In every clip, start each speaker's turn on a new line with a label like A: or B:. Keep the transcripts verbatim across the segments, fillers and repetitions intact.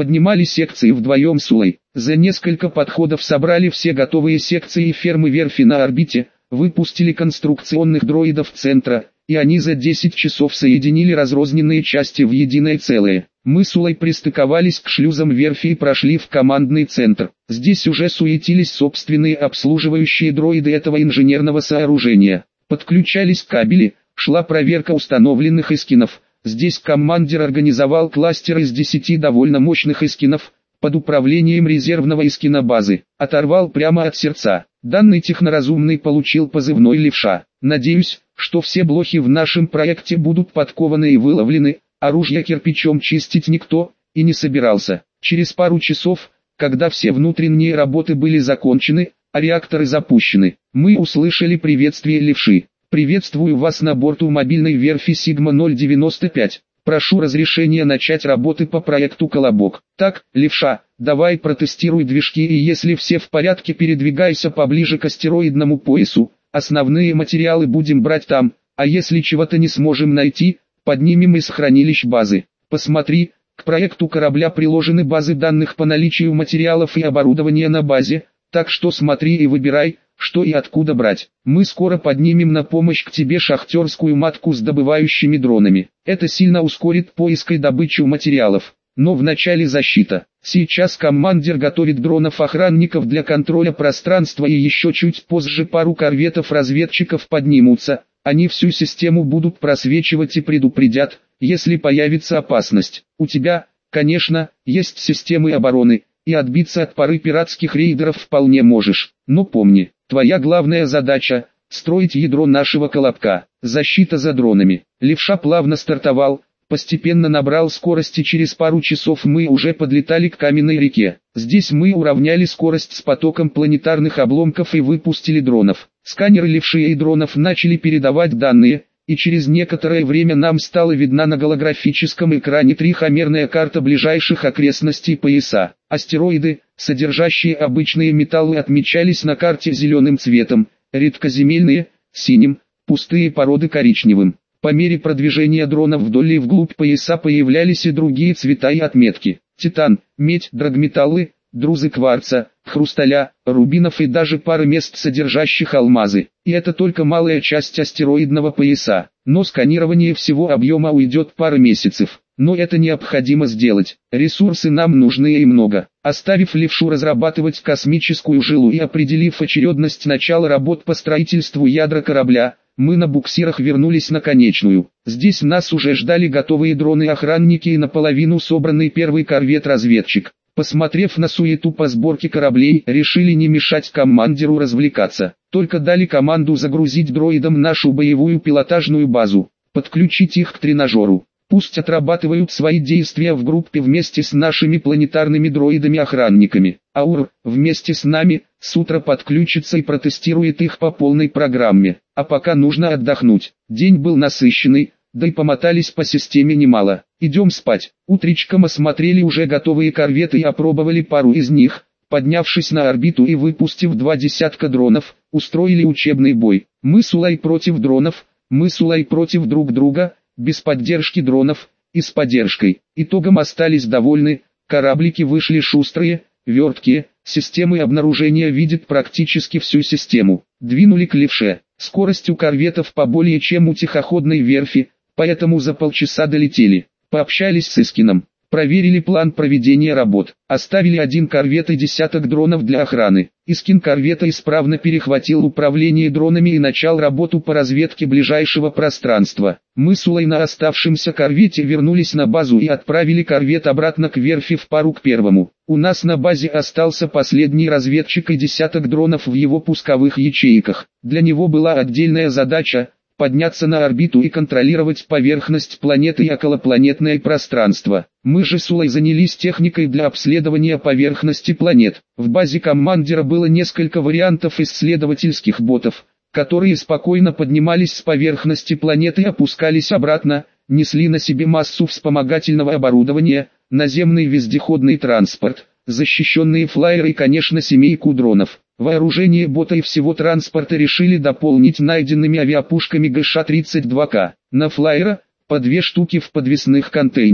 A: Поднимали секции вдвоем с Улой. За несколько подходов собрали все готовые секции и фермы верфи на орбите, выпустили конструкционных дроидов центра, и они за десять часов соединили разрозненные части в единое целое. Мы с Улой пристыковались к шлюзам верфи и прошли в командный центр. Здесь уже суетились собственные обслуживающие дроиды этого инженерного сооружения. Подключались кабели, шла проверка установленных эскинов. Здесь командир организовал кластер из десяти довольно мощных эскинов, под управлением резервного эскина базы. Оторвал прямо от сердца. Данный техноразумный получил позывной «Левша». Надеюсь, что все блохи в нашем проекте будут подкованы и выловлены, оружие кирпичом чистить никто и не собирался. Через пару часов, когда все внутренние работы были закончены, а реакторы запущены, мы услышали приветствие «Левши». «Приветствую вас на борту мобильной верфи Сигма ноль девяносто пять. Прошу разрешения начать работы по проекту «Колобок». Так, Левша, давай протестируй движки и если все в порядке, передвигайся поближе к астероидному поясу. Основные материалы будем брать там, а если чего-то не сможем найти, поднимем из хранилищ базы. Посмотри, к проекту корабля приложены базы данных по наличию материалов и оборудования на базе, так что смотри и выбирай, что и откуда брать. Мы скоро поднимем на помощь к тебе шахтерскую матку с добывающими дронами. Это сильно ускорит поиск и добычу материалов. Но вначале защита. Сейчас командир готовит дронов-охранников для контроля пространства и еще чуть позже пару корветов-разведчиков поднимутся. Они всю систему будут просвечивать и предупредят, если появится опасность. У тебя, конечно, есть системы обороны, и отбиться от пары пиратских рейдеров вполне можешь. Но помни, твоя главная задача – строить ядро нашего колобка. Защита за дронами. Левша плавно стартовал, постепенно набрал скорости. Через пару часов мы уже подлетали к каменной реке. Здесь мы уравняли скорость с потоком планетарных обломков и выпустили дронов. Сканеры Левши и дронов начали передавать данные, и через некоторое время нам стала видна на голографическом экране трехмерная карта ближайших окрестностей пояса. Астероиды, содержащие обычные металлы, отмечались на карте зеленым цветом, редкоземельные – синим, пустые породы коричневым. По мере продвижения дронов вдоль и вглубь пояса появлялись и другие цвета и отметки: титан, медь, драгметаллы, друзы кварца, хрусталя, рубинов и даже пара мест, содержащих алмазы. И это только малая часть астероидного пояса. Но сканирование всего объема уйдет пара месяцев. Но это необходимо сделать. Ресурсы нам нужны и много. Оставив Левшу разрабатывать космическую жилу и определив очередность начала работ по строительству ядра корабля, мы на буксирах вернулись на конечную. Здесь нас уже ждали готовые дроны-охранники и наполовину собранный первый корвет-разведчик. Посмотрев на суету по сборке кораблей, решили не мешать командиру развлекаться. Только дали команду загрузить дроидам нашу боевую пилотажную базу, подключить их к тренажеру. Пусть отрабатывают свои действия в группе вместе с нашими планетарными дроидами-охранниками. Аур, вместе с нами, с утра подключится и протестирует их по полной программе. А пока нужно отдохнуть. День был насыщенный, да и помотались по системе немало. Идем спать. Утречком осмотрели уже готовые корветы и опробовали пару из них. Поднявшись на орбиту и выпустив два десятка дронов, устроили учебный бой. Мы с Улай против дронов, мы с Улай против друг друга, без поддержки дронов, и с поддержкой. Итогом остались довольны, кораблики вышли шустрые, верткие, системы обнаружения видят практически всю систему. Двинули к Левше. Скорость у корветов поболее, чем у тихоходной верфи, поэтому за полчаса долетели. Пообщались с Искином. Проверили план проведения работ. Оставили один корвет и десяток дронов для охраны. Искин корвета исправно перехватил управление дронами и начал работу по разведке ближайшего пространства. Мы с Улой на оставшемся корвете вернулись на базу и отправили корвет обратно к верфи в пару к первому. У нас на базе остался последний разведчик и десяток дронов в его пусковых ячейках. Для него была отдельная задача – подняться на орбиту и контролировать поверхность планеты и околопланетное пространство. Мы же с Улой занялись техникой для обследования поверхности планет. В базе командира было несколько вариантов исследовательских ботов, которые спокойно поднимались с поверхности планеты и опускались обратно, несли на себе массу вспомогательного оборудования, наземный вездеходный транспорт, защищенные флайеры и, конечно, семейку дронов. Вооружение бота и всего транспорта решили дополнить найденными авиапушками Гэ Ш тридцать два К. На флайера, по две штуки в подвесных контейнерах.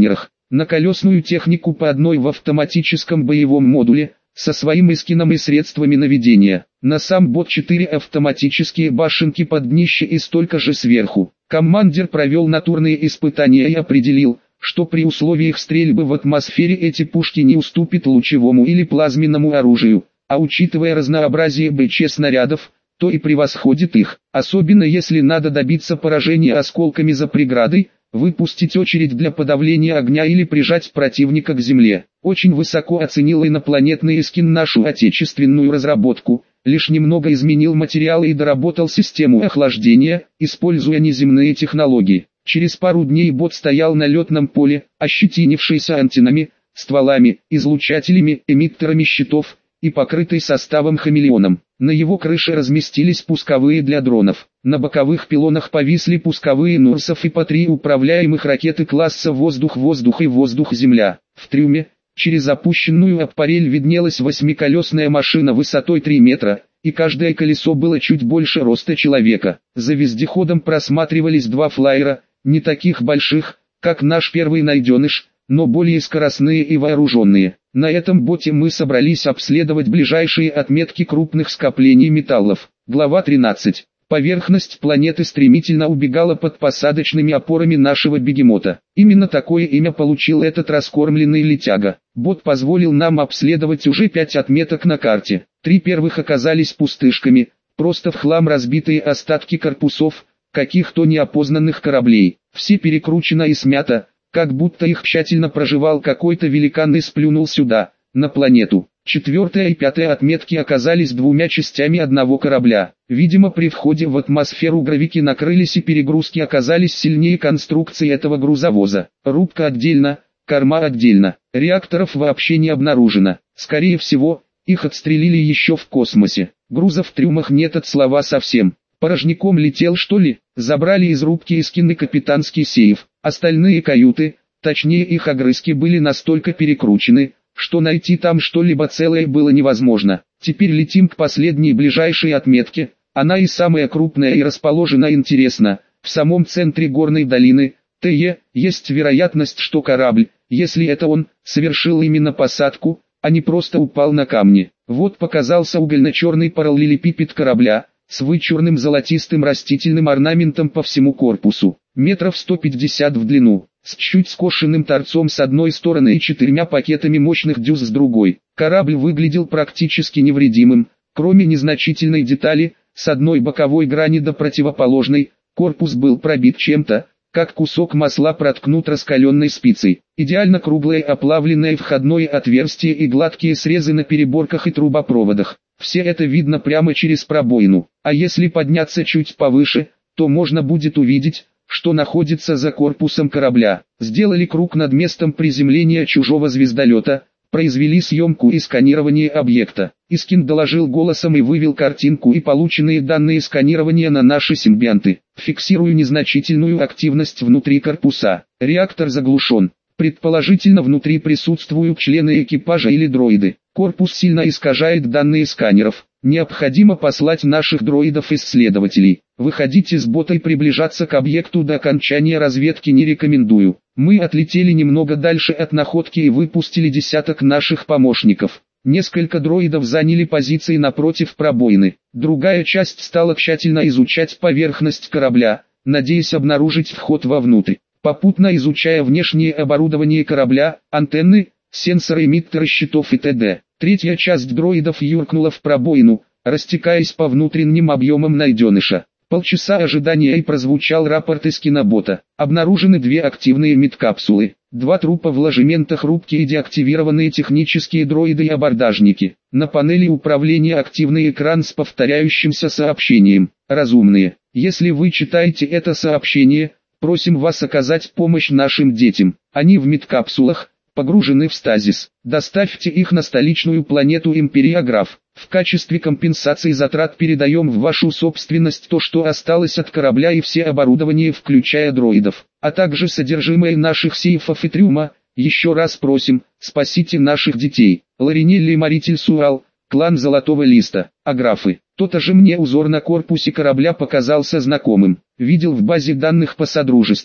A: на колесную технику по одной в автоматическом боевом модуле, со своим эскином и средствами наведения. На сам бот четыре автоматические башенки под днище и столько же сверху. Командир провел натурные испытания и определил, что при условиях стрельбы в атмосфере эти пушки не уступят лучевому или плазменному оружию, а учитывая разнообразие БЧ-снарядов, то и превосходит их, особенно если надо добиться поражения осколками за преградой, выпустить очередь для подавления огня или прижать противника к земле. Очень высоко оценил инопланетный эскин нашу отечественную разработку, лишь немного изменил материалы и доработал систему охлаждения, используя неземные технологии. Через пару дней бот стоял на летном поле, ощетинившийся антеннами, стволами, излучателями, эмиттерами щитов и покрытый составом хамелеоном. На его крыше разместились пусковые для дронов. На боковых пилонах повисли пусковые Нурсов и по три управляемых ракеты класса воздух-воздух и воздух-земля. В трюме, через опущенную аппарель виднелась восьмиколесная машина высотой три метра, и каждое колесо было чуть больше роста человека. За вездеходом просматривались два флайера, не таких больших, как наш первый найденыш, но более скоростные и вооруженные. На этом боте мы собрались обследовать ближайшие отметки крупных скоплений металлов. Глава тринадцать. Поверхность планеты стремительно убегала под посадочными опорами нашего бегемота. Именно такое имя получил этот раскормленный летяга. Бот позволил нам обследовать уже пять отметок на карте. Три первых оказались пустышками, просто в хлам разбитые остатки корпусов каких-то неопознанных кораблей. Все перекручено и смято, как будто их тщательно проживал какой-то великан и сплюнул сюда, на планету. Четвертая и пятая отметки оказались двумя частями одного корабля. Видимо, при входе в атмосферу гравики накрылись и перегрузки оказались сильнее конструкции этого грузовоза. Рубка отдельно, корма отдельно. Реакторов вообще не обнаружено. Скорее всего, их отстрелили еще в космосе. Груза в трюмах нет от слова совсем. Порожняком летел, что ли? Забрали из рубки эскин и капитанский сейф. Остальные каюты, точнее их огрызки, были настолько перекручены, что найти там что-либо целое было невозможно. Теперь летим к последней ближайшей отметке. Она и самая крупная и расположена интересно, в самом центре горной долины. ТЕ, есть вероятность, что корабль, если это он, совершил именно посадку, а не просто упал на камни. Вот показался угольно-черный параллелепипед корабля, с вычурным золотистым растительным орнаментом по всему корпусу, метров сто пятьдесят в длину, с чуть скошенным торцом с одной стороны и четырьмя пакетами мощных дюз с другой. Корабль выглядел практически невредимым, кроме незначительной детали, с одной боковой грани до противоположной, корпус был пробит чем-то, как кусок масла проткнут раскаленной спицей. Идеально круглое оплавленное входное отверстие и гладкие срезы на переборках и трубопроводах. Все это видно прямо через пробоину. А если подняться чуть повыше, то можно будет увидеть, что находится за корпусом корабля. Сделали круг над местом приземления чужого звездолета, произвели съемку и сканирование объекта. Искин доложил голосом и вывел картинку и полученные данные сканирования на наши симбианты. Фиксирую незначительную активность внутри корпуса. Реактор заглушен. Предположительно, внутри присутствуют члены экипажа или дроиды. Корпус сильно искажает данные сканеров. Необходимо послать наших дроидов-исследователей. Выходить из бота и приближаться к объекту до окончания разведки не рекомендую. Мы отлетели немного дальше от находки и выпустили десяток наших помощников. Несколько дроидов заняли позиции напротив пробоины. Другая часть стала тщательно изучать поверхность корабля, надеясь обнаружить вход вовнутрь. Попутно изучая внешнее оборудование корабля, антенны, сенсоры, эмиттеры щитов и т.д. Третья часть дроидов юркнула в пробоину, растекаясь по внутренним объемам найденыша. Полчаса ожидания и прозвучал рапорт из кинобота. Обнаружены две активные медкапсулы, два трупа в ложементах рубки и деактивированные технические дроиды и абордажники. На панели управления активный экран с повторяющимся сообщением. Разумные, если вы читаете это сообщение, просим вас оказать помощь нашим детям. Они в медкапсулах, погружены в стазис. Доставьте их на столичную планету Империограф. В качестве компенсации затрат передаем в вашу собственность то, что осталось от корабля, и все оборудование, включая дроидов, а также содержимое наших сейфов и трюма. Еще раз просим, спасите наших детей. Ларинелли Маритель Суал, клан Золотого Листа. Аграфы. То-то же мне узор на корпусе корабля показался знакомым. Видел в базе данных по содружеству.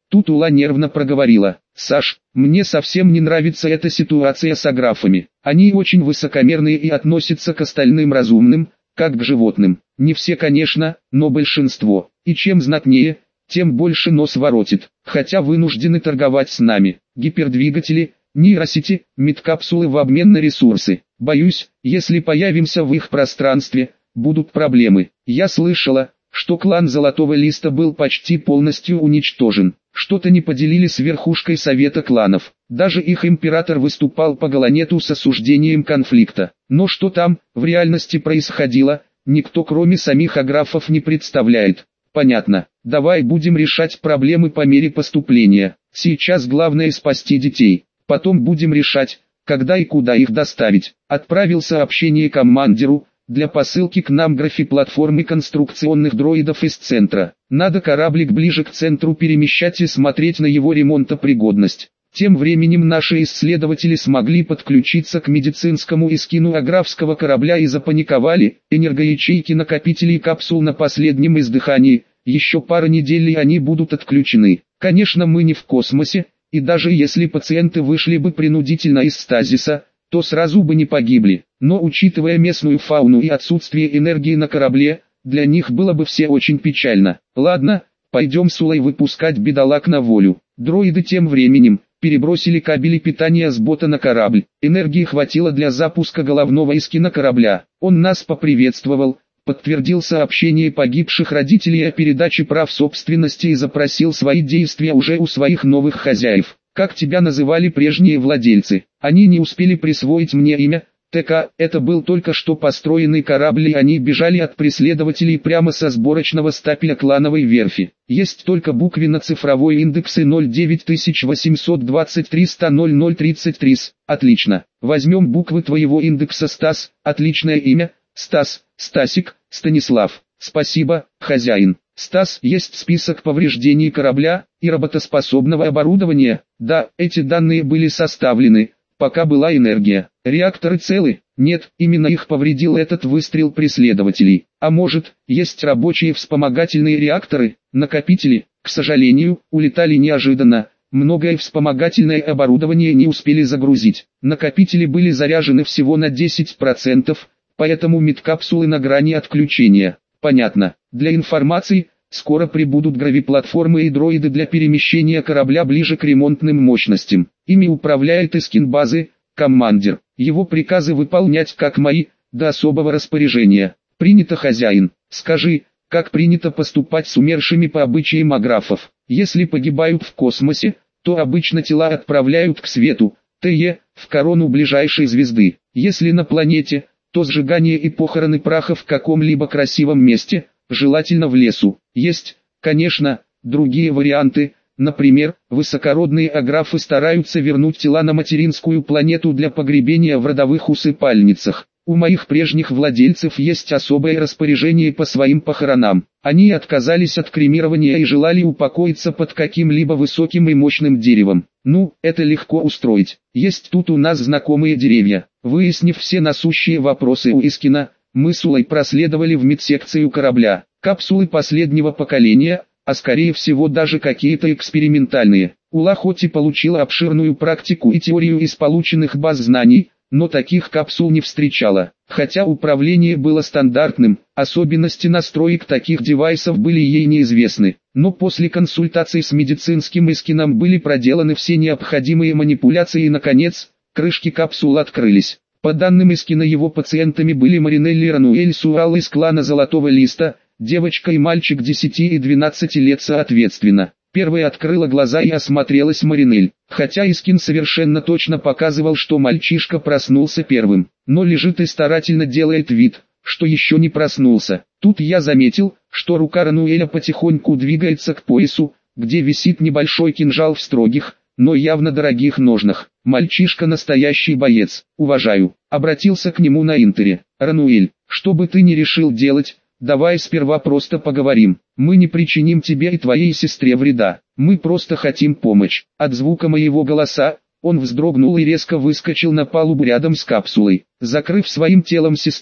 A: Тут Ула нервно проговорила: «Саш, мне совсем не нравится эта ситуация с аграфами. Они очень высокомерные и относятся к остальным разумным, как к животным. Не все, конечно, но большинство. И чем знатнее, тем больше нос воротит, хотя вынуждены торговать с нами. Гипердвигатели, нейросети, медкапсулы в обмен на ресурсы. Боюсь, если появимся в их пространстве, будут проблемы. Я слышала, что клан Золотого Листа был почти полностью уничтожен. Что-то не поделили с верхушкой Совета кланов. Даже их император выступал по Галанету с осуждением конфликта. Но что там, в реальности происходило, никто кроме самих аграфов не представляет. Понятно. Давай будем решать проблемы по мере поступления. Сейчас главное спасти детей. Потом будем решать, когда и куда их доставить. Отправил сообщение командиру, для посылки к нам графи-платформы конструкционных дроидов из центра. Надо кораблик ближе к центру перемещать и смотреть на его ремонтопригодность. Тем временем наши исследователи смогли подключиться к медицинскому эскину аграфского корабля и запаниковали. Энергоячейки накопителей капсул на последнем издыхании. Еще пара недель и они будут отключены. Конечно, мы не в космосе, и даже если пациенты вышли бы принудительно из стазиса, то сразу бы не погибли. Но учитывая местную фауну и отсутствие энергии на корабле, для них было бы все очень печально. Ладно, пойдем с Улой выпускать бедолаг на волю. Дроиды тем временем перебросили кабели питания с бота на корабль. Энергии хватило для запуска головного эскина корабля. Он нас поприветствовал, подтвердил сообщение погибших родителей о передаче прав собственности и запросил свои действия уже у своих новых хозяев. Как тебя называли прежние владельцы? Они не успели присвоить мне имя. ТК, это был только что построенный корабль и они бежали от преследователей прямо со сборочного стапеля клановой верфи. Есть только буквенно-цифровой индексы ноль девять восемь два три ноль ноль ноль тридцать три. Отлично. Возьмем буквы твоего индекса Стас, отличное имя. Стас, Стасик, Станислав. Спасибо, хозяин. Стас, есть список повреждений корабля и работоспособного оборудования. Да, эти данные были составлены, пока была энергия. Реакторы целы? Нет, именно их повредил этот выстрел преследователей. А может, есть рабочие вспомогательные реакторы, накопители? К сожалению, улетали неожиданно. Многое вспомогательное оборудование не успели загрузить. Накопители были заряжены всего на десять процентов, поэтому медкапсулы на грани отключения. Понятно. Для информации, скоро прибудут гравиплатформы и дроиды для перемещения корабля ближе к ремонтным мощностям. Ими управляет эскин базы, командир. Его приказы выполнять как мои, до особого распоряжения. Принято, хозяин. Скажи, как принято поступать с умершими по обычаям аграфов? Если погибают в космосе, то обычно тела отправляют к свету, ТЕ, в корону ближайшей звезды. Если на планете, то сжигание и похороны праха в каком-либо красивом месте, желательно в лесу. Есть, конечно, другие варианты, например, высокородные аграфы стараются вернуть тела на материнскую планету для погребения в родовых усыпальницах. У моих прежних владельцев есть особое распоряжение по своим похоронам. Они отказались от кремирования и желали упокоиться под каким-либо высоким и мощным деревом. Ну, это легко устроить. Есть тут у нас знакомые деревья. Выяснив все насущие вопросы у Искина, мы с Улой проследовали в медсекцию корабля. Капсулы последнего поколения, а скорее всего даже какие-то экспериментальные. Ула хоть и получила обширную практику и теорию из полученных баз знаний, но таких капсул не встречала. Хотя управление было стандартным, особенности настроек таких девайсов были ей неизвестны. Но после консультаций с медицинским Искином были проделаны все необходимые манипуляции и наконец, крышки капсул открылись. По данным Искина, его пациентами были Маринелли Рануэль Суал из клана Золотого Листа, девочка и мальчик десяти и двенадцати лет соответственно. Первая открыла глаза и осмотрелась Маринель, хотя Искин совершенно точно показывал, что мальчишка проснулся первым, но лежит и старательно делает вид, что еще не проснулся. Тут я заметил, что рука Рануэля потихоньку двигается к поясу, где висит небольшой кинжал в строгих, но явно дорогих ножнах. Мальчишка настоящий боец, уважаю. Обратился к нему на интере. Рануэль, что бы ты ни решил делать, давай сперва просто поговорим. Мы не причиним тебе и твоей сестре вреда. Мы просто хотим помочь. От звука моего голоса, он вздрогнул и резко выскочил на палубу рядом с капсулой. Закрыв своим телом сестру,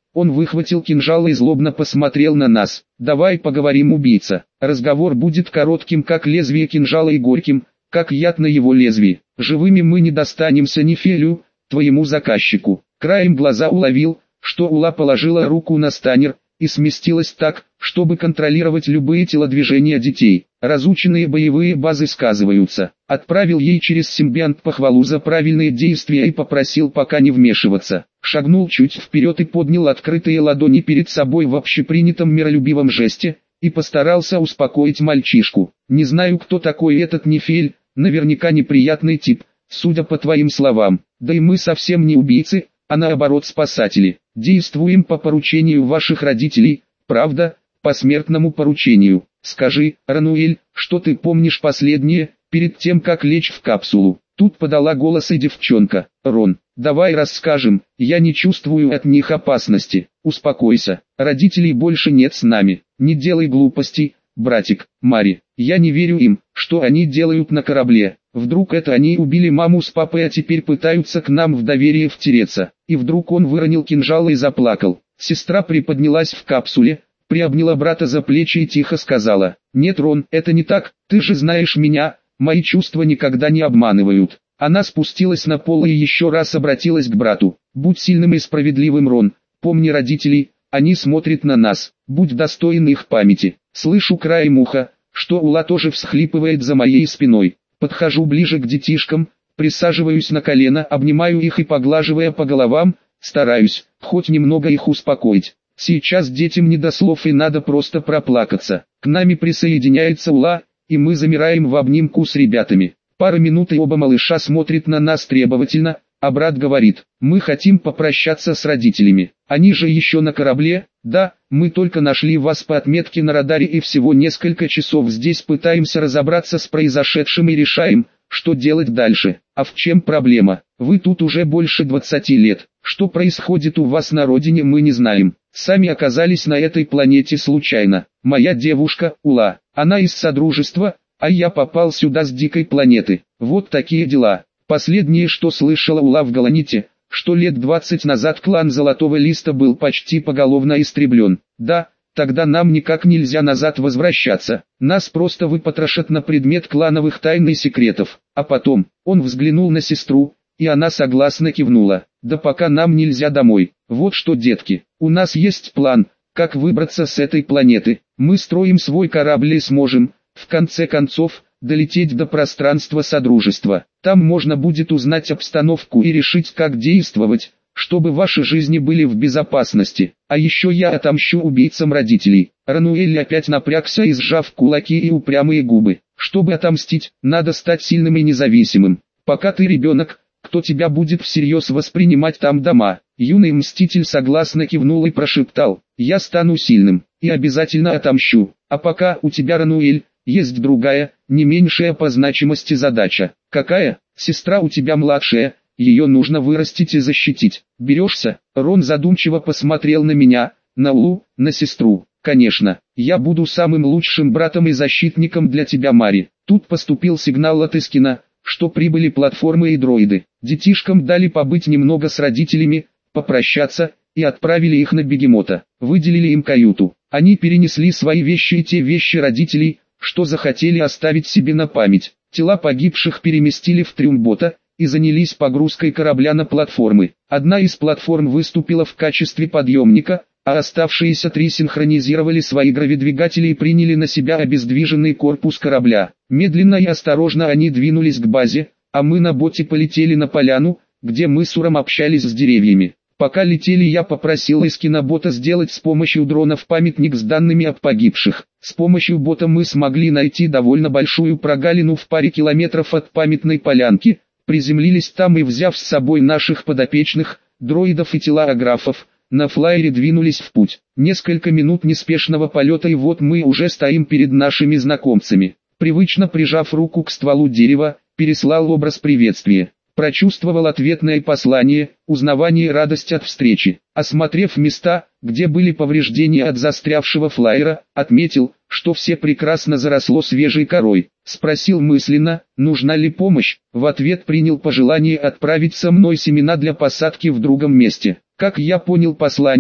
A: Он выхватил кинжал и злобно посмотрел на нас. «Давай поговорим, убийца. Разговор будет коротким, как лезвие кинжала, и горьким, как яд на его лезвии. Живыми мы не достанемся Нефелю, твоему заказчику». Краем глаза уловил, что Ула положила руку на станер и сместилась так, чтобы контролировать любые телодвижения детей. Разученные боевые базы сказываются. Отправил ей через симбионт похвалу за правильные действия и попросил пока не вмешиваться. Шагнул чуть вперед и поднял открытые ладони перед собой в общепринятом миролюбивом жесте, и постарался успокоить мальчишку. «Не знаю, кто такой этот Нефель, наверняка неприятный тип, судя по твоим словам. Да и мы совсем не убийцы, а наоборот спасатели. Действуем по поручению ваших родителей, правда, по смертному поручению. Скажи, Рануэль, что ты помнишь последнее, перед тем как лечь в капсулу?» Тут подала голос и девчонка. «Рон, давай расскажем, я не чувствую от них опасности. Успокойся, родителей больше нет с нами. Не делай глупостей, братик. Мари, я не верю им, что они делают на корабле. Вдруг это они убили маму с папой, а теперь пытаются к нам в доверие втереться». И вдруг он выронил кинжал и заплакал. Сестра приподнялась в капсуле, приобняла брата за плечи и тихо сказала: «Нет, Рон, это не так, ты же знаешь меня, мои чувства никогда не обманывают». Она спустилась на пол и еще раз обратилась к брату: «Будь сильным и справедливым, Рон, помни родителей, они смотрят на нас, будь достоин их памяти». Слышу краем уха, что Ула тоже всхлипывает за моей спиной. Подхожу ближе к детишкам, присаживаюсь на колено, обнимаю их и, поглаживая по головам, стараюсь хоть немного их успокоить. Сейчас детям не до слов и надо просто проплакаться. К нами присоединяется Ула, и мы замираем в обнимку с ребятами. Пара минут и оба малыша смотрят на нас требовательно, а брат говорит: «Мы хотим попрощаться с родителями. Они же еще на корабле». «Да, мы только нашли вас по отметке на радаре и всего несколько часов здесь пытаемся разобраться с произошедшим и решаем, что делать дальше. А в чем проблема? Вы тут уже больше двадцати лет. Что происходит у вас на родине, мы не знаем. Сами оказались на этой планете случайно. Моя девушка, Ула, она из Содружества, а я попал сюда с дикой планеты. Вот такие дела». Последнее, что слышала Ула в Галаните, что лет двадцать назад клан Золотого Листа был почти поголовно истреблен. Да, тогда нам никак нельзя назад возвращаться. Нас просто выпотрошат на предмет клановых тайн и секретов. А потом, он взглянул на сестру, и она согласно кивнула. «Да пока нам нельзя домой. Вот что, детки, у нас есть план, как выбраться с этой планеты. Мы строим свой корабль и сможем, в конце концов, долететь до пространства Содружества. Там можно будет узнать обстановку и решить, как действовать, чтобы ваши жизни были в безопасности. А еще я отомщу убийцам родителей». Рануэль опять напрягся и сжав кулаки и упрямые губы. «Чтобы отомстить, надо стать сильным и независимым. Пока ты ребенок, кто тебя будет всерьез воспринимать там дома?» Юный мститель согласно кивнул и прошептал: «Я стану сильным, и обязательно отомщу. А пока у тебя, Рануэль, есть другая, не меньшая по значимости задача». «Какая? Сестра у тебя младшая, ее нужно вырастить и защитить. Берешься?» Рон задумчиво посмотрел на меня, на Улу, на сестру. «Конечно, я буду самым лучшим братом и защитником для тебя, Мари». Тут поступил сигнал от Искина, что прибыли платформы и дроиды. Детишкам дали побыть немного с родителями, попрощаться, и отправили их на бегемота. Выделили им каюту. Они перенесли свои вещи и те вещи родителей, что захотели оставить себе на память. Тела погибших переместили в трюм бота и занялись погрузкой корабля на платформы. Одна из платформ выступила в качестве подъемника, а оставшиеся три синхронизировали свои гравидвигатели и приняли на себя обездвиженный корпус корабля. Медленно и осторожно они двинулись к базе, а мы на боте полетели на поляну, где мы с Уром общались с деревьями. Пока летели, я попросил Искина бота сделать с помощью дронов памятник с данными о погибших. С помощью бота мы смогли найти довольно большую прогалину в паре километров от памятной полянки, приземлились там и, взяв с собой наших подопечных, дроидов и телеографов, на флайере двинулись в путь. Несколько минут неспешного полета, и вот мы уже стоим перед нашими знакомцами. Привычно прижав руку к стволу дерева, переслал образ приветствия. Прочувствовал ответное послание, узнавание и радость от встречи. Осмотрев места, где были повреждения от застрявшего флайера, отметил, что все прекрасно заросло свежей корой. Спросил мысленно, нужна ли помощь. В ответ принял пожелание отправить со мной семена для посадки в другом месте. Как я понял послание,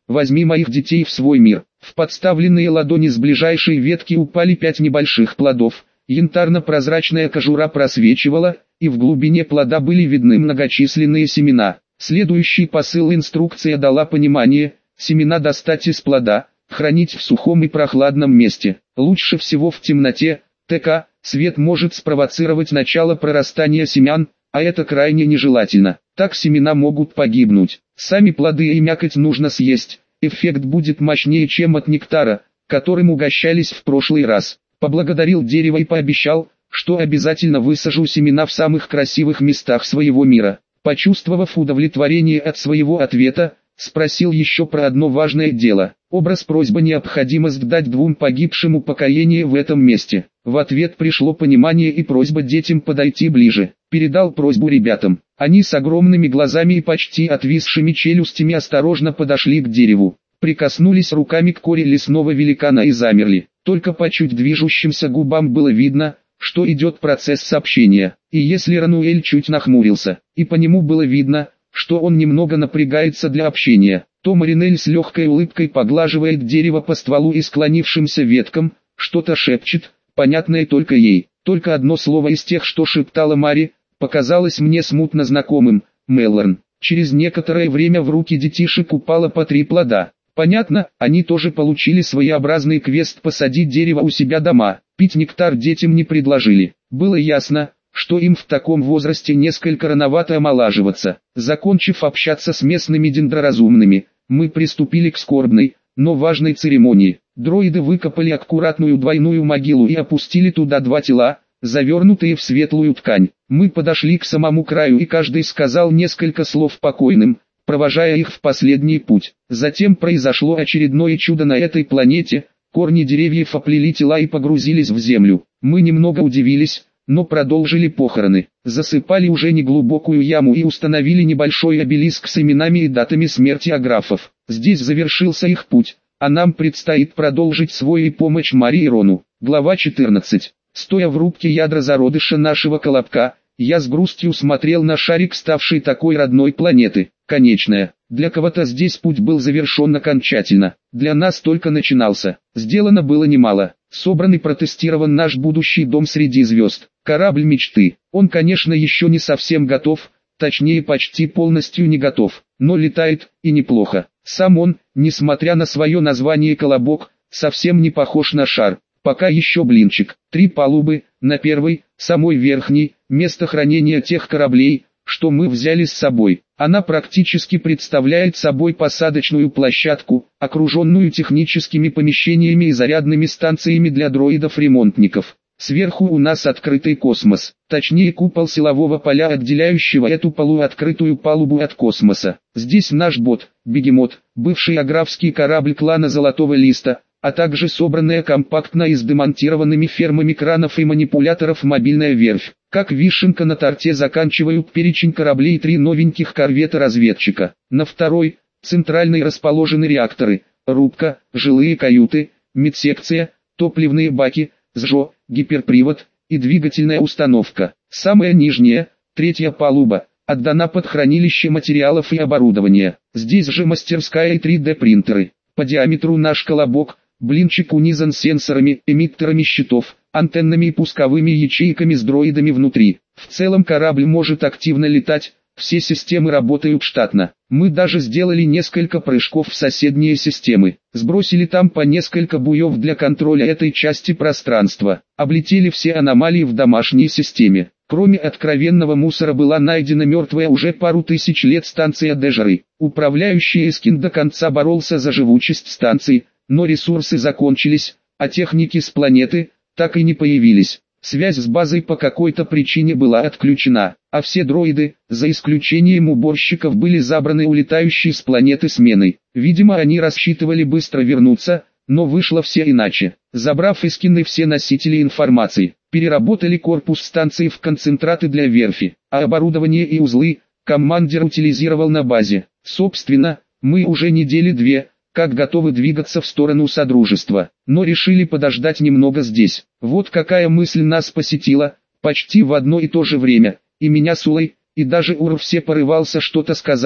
A: возьми моих детей в свой мир». В подставленные ладони с ближайшей ветки упали пять небольших плодов, янтарно-прозрачная кожура просвечивала, и в глубине плода были видны многочисленные семена. Следующий посыл инструкция дала понимание: семена достать из плода, хранить в сухом и прохладном месте, лучше всего в темноте, ТК, свет может спровоцировать начало прорастания семян, а это крайне нежелательно, так семена могут погибнуть. Сами плоды и мякоть нужно съесть, эффект будет мощнее, чем от нектара, которым угощались в прошлый раз. Поблагодарил дерево и пообещал, что обязательно высажу семена в самых красивых местах своего мира. Почувствовав удовлетворение от своего ответа, спросил еще про одно важное дело. Образ просьбы необходимость дать двум погибшим упокоение в этом месте. В ответ пришло понимание и просьба детям подойти ближе. Передал просьбу ребятам. Они с огромными глазами и почти отвисшими челюстями осторожно подошли к дереву. Прикоснулись руками к коре лесного великана и замерли. Только по чуть движущимся губам было видно, что идет процесс сообщения. И если Рануэль чуть нахмурился, и по нему было видно, что он немного напрягается для общения, то Маринель с легкой улыбкой поглаживает дерево по стволу и склонившимся веткам, что-то шепчет, понятное только ей. Только одно слово из тех, что шептала Мари, показалось мне смутно знакомым: Мелорн. Через некоторое время в руки детишек упало по три плода. Понятно, они тоже получили своеобразный квест посадить дерево у себя дома. Пить нектар детям не предложили. Было ясно, что им в таком возрасте несколько рановато омолаживаться. Закончив общаться с местными дендроразумными, мы приступили к скорбной, но важной церемонии. Дроиды выкопали аккуратную двойную могилу и опустили туда два тела, завернутые в светлую ткань. Мы подошли к самому краю, и каждый сказал несколько слов покойным, провожая их в последний путь. Затем произошло очередное чудо на этой планете. Корни деревьев оплели тела и погрузились в землю. Мы немного удивились, но продолжили похороны. Засыпали уже неглубокую яму и установили небольшой обелиск с именами и датами смерти аграфов. Здесь завершился их путь, а нам предстоит продолжить свой и помочь Мари и Рону. Глава четырнадцать. Стоя в рубке ядра зародыша нашего колобка, я с грустью смотрел на шарик, ставший такой родной планеты. Конечная. Для кого-то здесь путь был завершен окончательно. Для нас только начинался. Сделано было немало. Собран и протестирован наш будущий дом среди звезд. Корабль мечты. Он, конечно, еще не совсем готов, точнее почти полностью не готов, но летает, и неплохо. Сам он, несмотря на свое название «Колобок», совсем не похож на шар. Пока еще блинчик. Три палубы, на первой, самой верхней, место хранения тех кораблей, что мы взяли с собой. Она практически представляет собой посадочную площадку, окруженную техническими помещениями и зарядными станциями для дроидов-ремонтников. Сверху у нас открытый космос, точнее купол силового поля, отделяющего эту полуоткрытую палубу от космоса. Здесь наш бот, Бегемот, бывший аграфский корабль клана Золотого Листа, а также собранная компактно и с демонтированными фермами кранов и манипуляторов мобильная верфь. Как вишенка на торте заканчивают перечень кораблей три новеньких корвета-разведчика. На второй, центральной, расположены реакторы, рубка, жилые каюты, медсекция, топливные баки, СЖО, гиперпривод и двигательная установка. Самая нижняя, третья палуба, отдана под хранилище материалов и оборудования. Здесь же мастерская и три дэ принтеры. По диаметру наш колобок, блинчик, унизан сенсорами, эмиттерами щитов, антеннами и пусковыми ячейками с дроидами внутри. В целом корабль может активно летать, все системы работают штатно. Мы даже сделали несколько прыжков в соседние системы. Сбросили там по несколько буев для контроля этой части пространства. Облетели все аномалии в домашней системе. Кроме откровенного мусора была найдена мертвая уже пару тысяч лет станция Дежары. Управляющий Эскин до конца боролся за живучесть станции, но ресурсы закончились, а техники с планеты так и не появились. Связь с базой по какой-то причине была отключена, а все дроиды, за исключением уборщиков, были забраны улетающей с планеты сменой. Видимо, они рассчитывали быстро вернуться, но вышло все иначе. Забрав Эскины все носители информации, переработали корпус станции в концентраты для верфи, а оборудование и узлы командир утилизировал на базе. Собственно, мы уже недели две, как готовы двигаться в сторону Содружества, но решили подождать немного здесь. Вот какая мысль нас посетила, почти в одно и то же время, и меня с Улой, и даже Ур все порывался что-то сказать,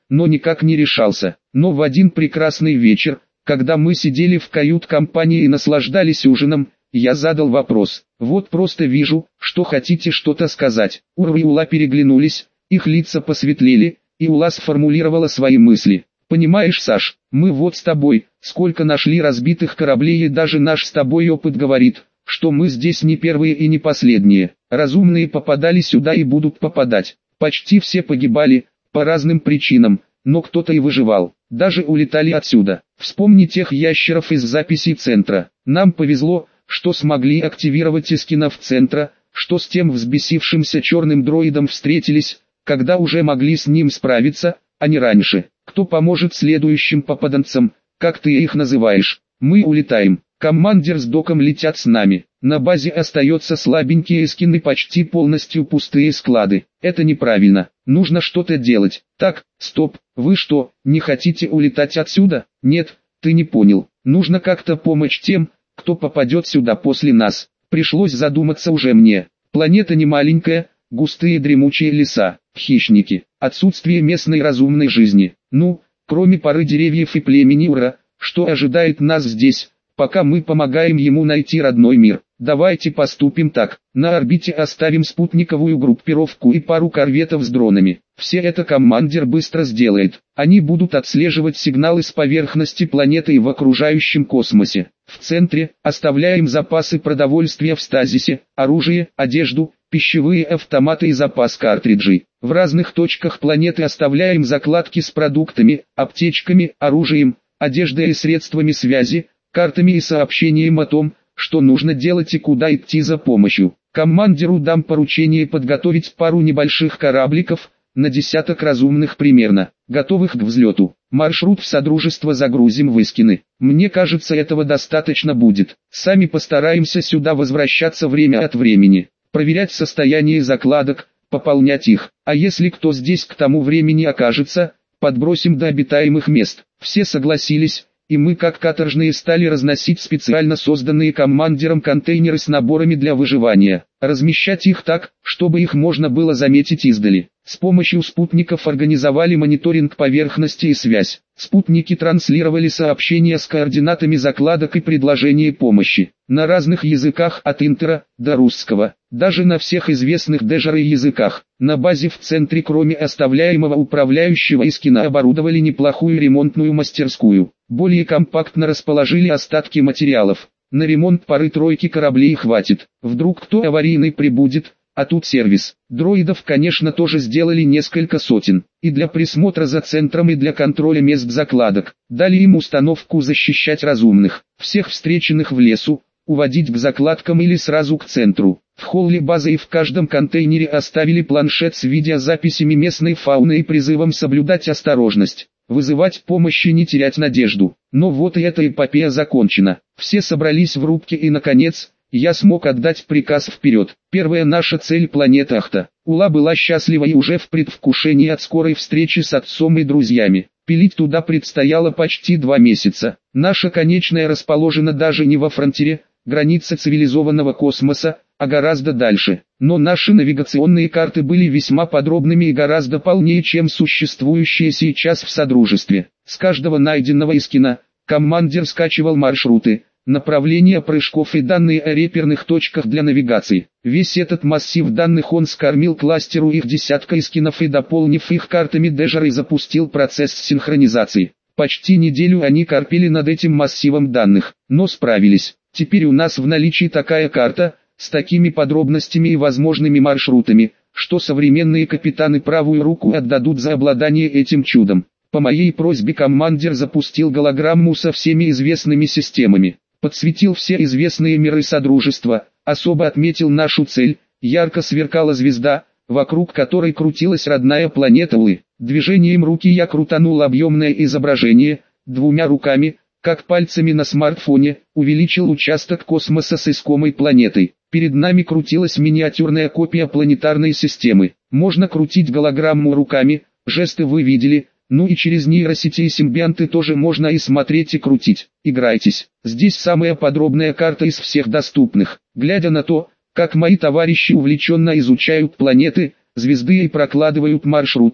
A: но никак не решался. Но в один прекрасный вечер, когда мы сидели в кают-компании и наслаждались ужином, я задал вопрос. Вот просто вижу, что хотите что-то сказать. Ур и Ула переглянулись, их лица посветлели, и Ула сформулировала свои мысли. Понимаешь, Саш, мы вот с тобой, сколько нашли разбитых кораблей, и даже наш с тобой опыт говорит, что мы здесь не первые и не последние. Разумные попадали сюда и будут попадать. Почти все погибали, по разным причинам, но кто-то и выживал. Даже улетали отсюда. Вспомни тех ящеров из записей центра. Нам повезло, что смогли активировать эскинов центра, что с тем взбесившимся черным дроидом встретились, когда уже могли с ним справиться, а не раньше. Кто поможет следующим попаданцам, как ты их называешь? Мы улетаем. Командир с доком летят с нами. На базе остаются слабенькие эскины, почти полностью пустые склады. Это неправильно. Нужно что-то делать. Так, стоп, вы что, не хотите улетать отсюда? Нет, ты не понял. Нужно как-то помочь тем, кто попадет сюда после нас. Пришлось задуматься уже мне. Планета не маленькая, густые дремучие леса, хищники, отсутствие местной разумной жизни. Ну, кроме пары деревьев и племени Ура, что ожидает нас здесь, пока мы помогаем ему найти родной мир? Давайте поступим так. На орбите оставим спутниковую группировку и пару корветов с дронами. Все это командир быстро сделает. Они будут отслеживать сигналы с поверхности планеты и в окружающем космосе. В центре оставляем запасы продовольствия в стазисе, оружие, одежду, пищевые автоматы и запас картриджей. В разных точках планеты оставляем закладки с продуктами, аптечками, оружием, одеждой и средствами связи, картами и сообщением о том, что нужно делать и куда идти за помощью. Командиру дам поручение подготовить пару небольших корабликов, на десяток разумных примерно, готовых к взлету. Маршрут в Содружество загрузим в эскины. Мне кажется, этого достаточно будет. Сами постараемся сюда возвращаться время от времени, проверять состояние закладок, пополнять их. А если кто здесь к тому времени окажется, подбросим до обитаемых мест. Все согласились, и мы как каторжные стали разносить специально созданные командиром контейнеры с наборами для выживания, размещать их так, чтобы их можно было заметить издали. С помощью спутников организовали мониторинг поверхности и связь. Спутники транслировали сообщения с координатами закладок и предложения помощи. На разных языках от интера до русского. Даже на всех известных дежеры языках. На базе в центре, кроме оставляемого управляющего эскина, оборудовали неплохую ремонтную мастерскую. Более компактно расположили остатки материалов. На ремонт пары-тройки кораблей хватит. Вдруг кто аварийный прибудет, а тут сервис. Дроидов, конечно, тоже сделали несколько сотен. И для присмотра за центром, и для контроля мест закладок. Дали им установку защищать разумных. Всех встреченных в лесу, уводить к закладкам или сразу к центру. В холле базы и в каждом контейнере оставили планшет с видеозаписями местной фауны и призывом соблюдать осторожность. Вызывать помощь и не терять надежду. Но вот и эта эпопея закончена. Все собрались в рубке, и наконец я смог отдать приказ вперед. Первая наша цель — планета Ахта. Ула была счастлива и уже в предвкушении от скорой встречи с отцом и друзьями. Пилить туда предстояло почти два месяца. Наша конечная расположена даже не во фронтире, границе цивилизованного космоса, а гораздо дальше. Но наши навигационные карты были весьма подробными и гораздо полнее, чем существующие сейчас в Содружестве. С каждого найденного эскина командир скачивал маршруты, направления прыжков и данные о реперных точках для навигации. Весь этот массив данных он скормил кластеру их десятка эскинов и, дополнив их картами дежеры, запустил процесс синхронизации. Почти неделю они корпели над этим массивом данных, но справились. Теперь у нас в наличии такая карта, с такими подробностями и возможными маршрутами, что современные капитаны правую руку отдадут за обладание этим чудом. По моей просьбе командир запустил голограмму со всеми известными системами. Подсветил все известные миры Содружества, особо отметил нашу цель. Ярко сверкала звезда, вокруг которой крутилась родная планета Улы. Движением руки я крутанул объемное изображение, двумя руками, как пальцами на смартфоне, увеличил участок космоса с искомой планетой. Перед нами крутилась миниатюрная копия планетарной системы. Можно крутить голограмму руками, жесты вы видели. Ну и через нейросети и симбионты тоже можно и смотреть, и крутить. Играйтесь. Здесь самая подробная карта из всех доступных. Глядя на то, как мои товарищи увлеченно изучают планеты, звезды и прокладывают маршруты,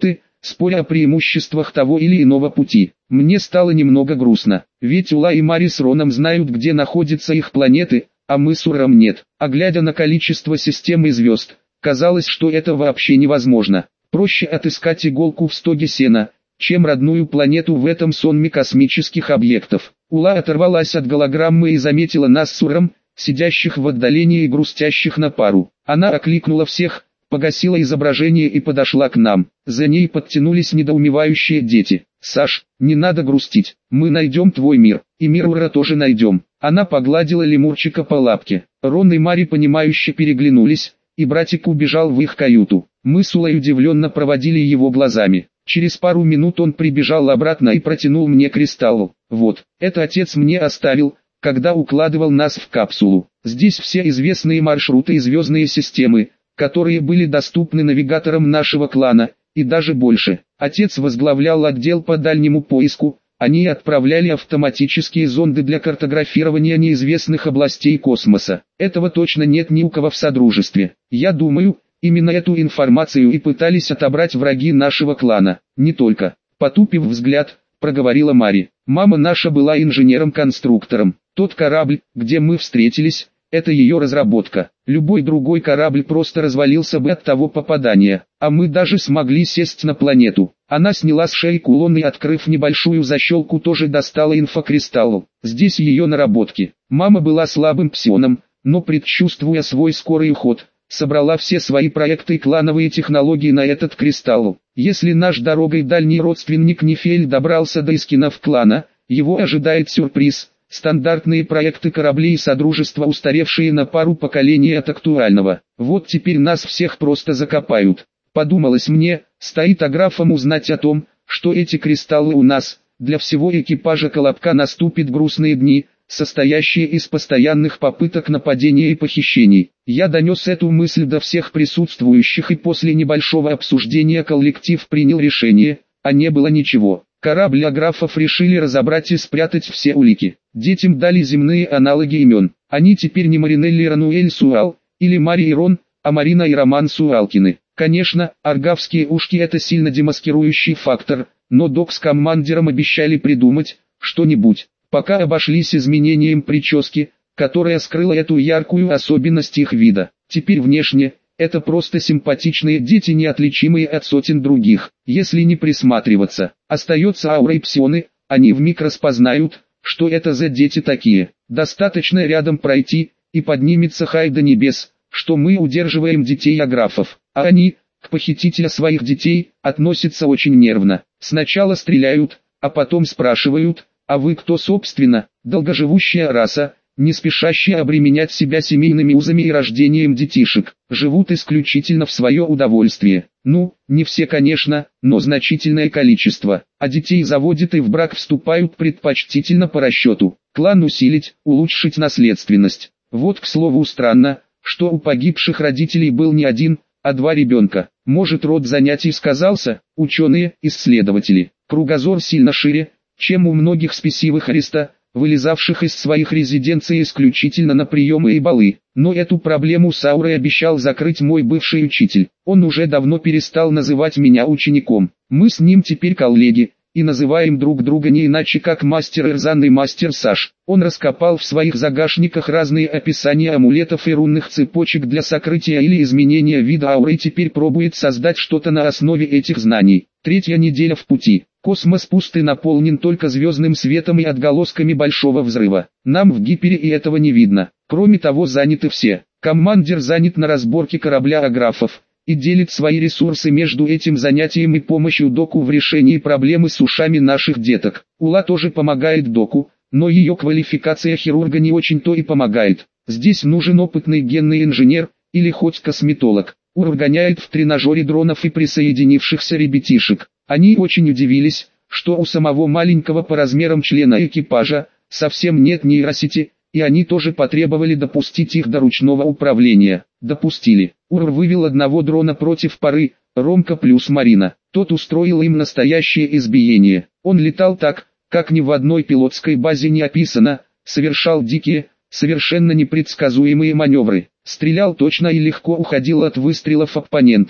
A: споря о преимуществах того или иного пути. Мне стало немного грустно, ведь Ула и Мари с Роном знают, где находятся их планеты, а мы с Уром нет. А глядя на количество систем и звезд, казалось, что это вообще невозможно. Проще отыскать иголку в стоге сена, чем родную планету в этом сонме космических объектов. Ула оторвалась от голограммы и заметила нас с Уром, сидящих в отдалении и грустящих на пару. Она окликнула всех, погасила изображение и подошла к нам. За ней подтянулись недоумевающие дети. «Саш, не надо грустить, мы найдем твой мир, и мир Ура тоже найдем». Она погладила лемурчика по лапке. Рон и Мари понимающе переглянулись, и братик убежал в их каюту. Мы с Улой удивленно проводили его глазами. Через пару минут он прибежал обратно и протянул мне кристалл. «Вот, это отец мне оставил, когда укладывал нас в капсулу. Здесь все известные маршруты и звездные системы, которые были доступны навигаторам нашего клана, и даже больше. Отец возглавлял отдел по дальнему поиску, они отправляли автоматические зонды для картографирования неизвестных областей космоса. Этого точно нет ни у кого в Содружестве. Я думаю, именно эту информацию и пытались отобрать враги нашего клана. Не только. Потупив взгляд, проговорила Мари. Мама наша была инженером-конструктором. Тот корабль, где мы встретились, это ее разработка. Любой другой корабль просто развалился бы от того попадания, а мы даже смогли сесть на планету. Она сняла с шеи кулон и, открыв небольшую защелку, тоже достала инфокристалл. Здесь ее наработки. Мама была слабым псионом, но, предчувствуя свой скорый уход, собрала все свои проекты и клановые технологии на этот кристалл. Если наш дорогой дальний родственник Нефель добрался до эскинов клана, его ожидает сюрприз. Стандартные проекты кораблей и Содружества, устаревшие на пару поколений от актуального. Вот теперь нас всех просто закопают. Подумалось мне, стоит аграфом узнать о том, что эти кристаллы у нас. Для всего экипажа Колобка наступят грустные дни, состоящие из постоянных попыток нападения и похищений. Я донес эту мысль до всех присутствующих, и после небольшого обсуждения коллектив принял решение, а не было ничего. Корабль аграфов решили разобрать и спрятать все улики. Детям дали земные аналоги имен. Они теперь не Маринелли Рануэль Суал, или Мари и Рон, а Марина и Роман Суалкины. Конечно, аргавские ушки — это сильно демаскирующий фактор, но док с командиром обещали придумать что-нибудь. Пока обошлись изменением прически, которая скрыла эту яркую особенность их вида. Теперь внешне это просто симпатичные дети, неотличимые от сотен других. Если не присматриваться, остается аура и псионы, они вмиг распознают, что это за дети такие. Достаточно рядом пройти, и поднимется хай до небес, что мы удерживаем детей аграфов, а они, к похитителю своих детей, относятся очень нервно. Сначала стреляют, а потом спрашивают: а вы кто собственно? Долгоживущая раса, не спешащие обременять себя семейными узами и рождением детишек, живут исключительно в свое удовольствие. Ну, не все, конечно, но значительное количество. А детей заводят и в брак вступают предпочтительно по расчету. Клан усилить, улучшить наследственность. Вот, к слову, странно, что у погибших родителей был не один, а два ребенка. Может, род занятий сказался? Ученые, исследователи. Кругозор сильно шире, чем у многих спесивых ариста, вылезавших из своих резиденций исключительно на приемы и балы. Но эту проблему с аурой обещал закрыть мой бывший учитель. Он уже давно перестал называть меня учеником. Мы с ним теперь коллеги, и называем друг друга не иначе как мастер Эрзан и мастер Саш. Он раскопал в своих загашниках разные описания амулетов и рунных цепочек для сокрытия или изменения вида ауры и теперь пробует создать что-то на основе этих знаний. Третья неделя в пути. Космос пуст и наполнен только звездным светом и отголосками большого взрыва. Нам в Гипере и этого не видно. Кроме того, заняты все. Командир занят на разборке корабля аграфов и делит свои ресурсы между этим занятием и помощью доку в решении проблемы с ушами наших деток. Ула тоже помогает доку, но ее квалификация хирурга не очень-то и помогает. Здесь нужен опытный генный инженер, или хоть косметолог. Ур гоняет в тренажере дронов и присоединившихся ребятишек. Они очень удивились, что у самого маленького по размерам члена экипажа совсем нет нейросети, и они тоже потребовали допустить их до ручного управления. Допустили. Ур вывел одного дрона против пары, Ромка плюс Марина. Тот устроил им настоящее избиение. Он летал так, как ни в одной пилотской базе не описано, совершал дикие, совершенно непредсказуемые маневры. Стрелял точно и легко уходил от выстрелов оппонентов.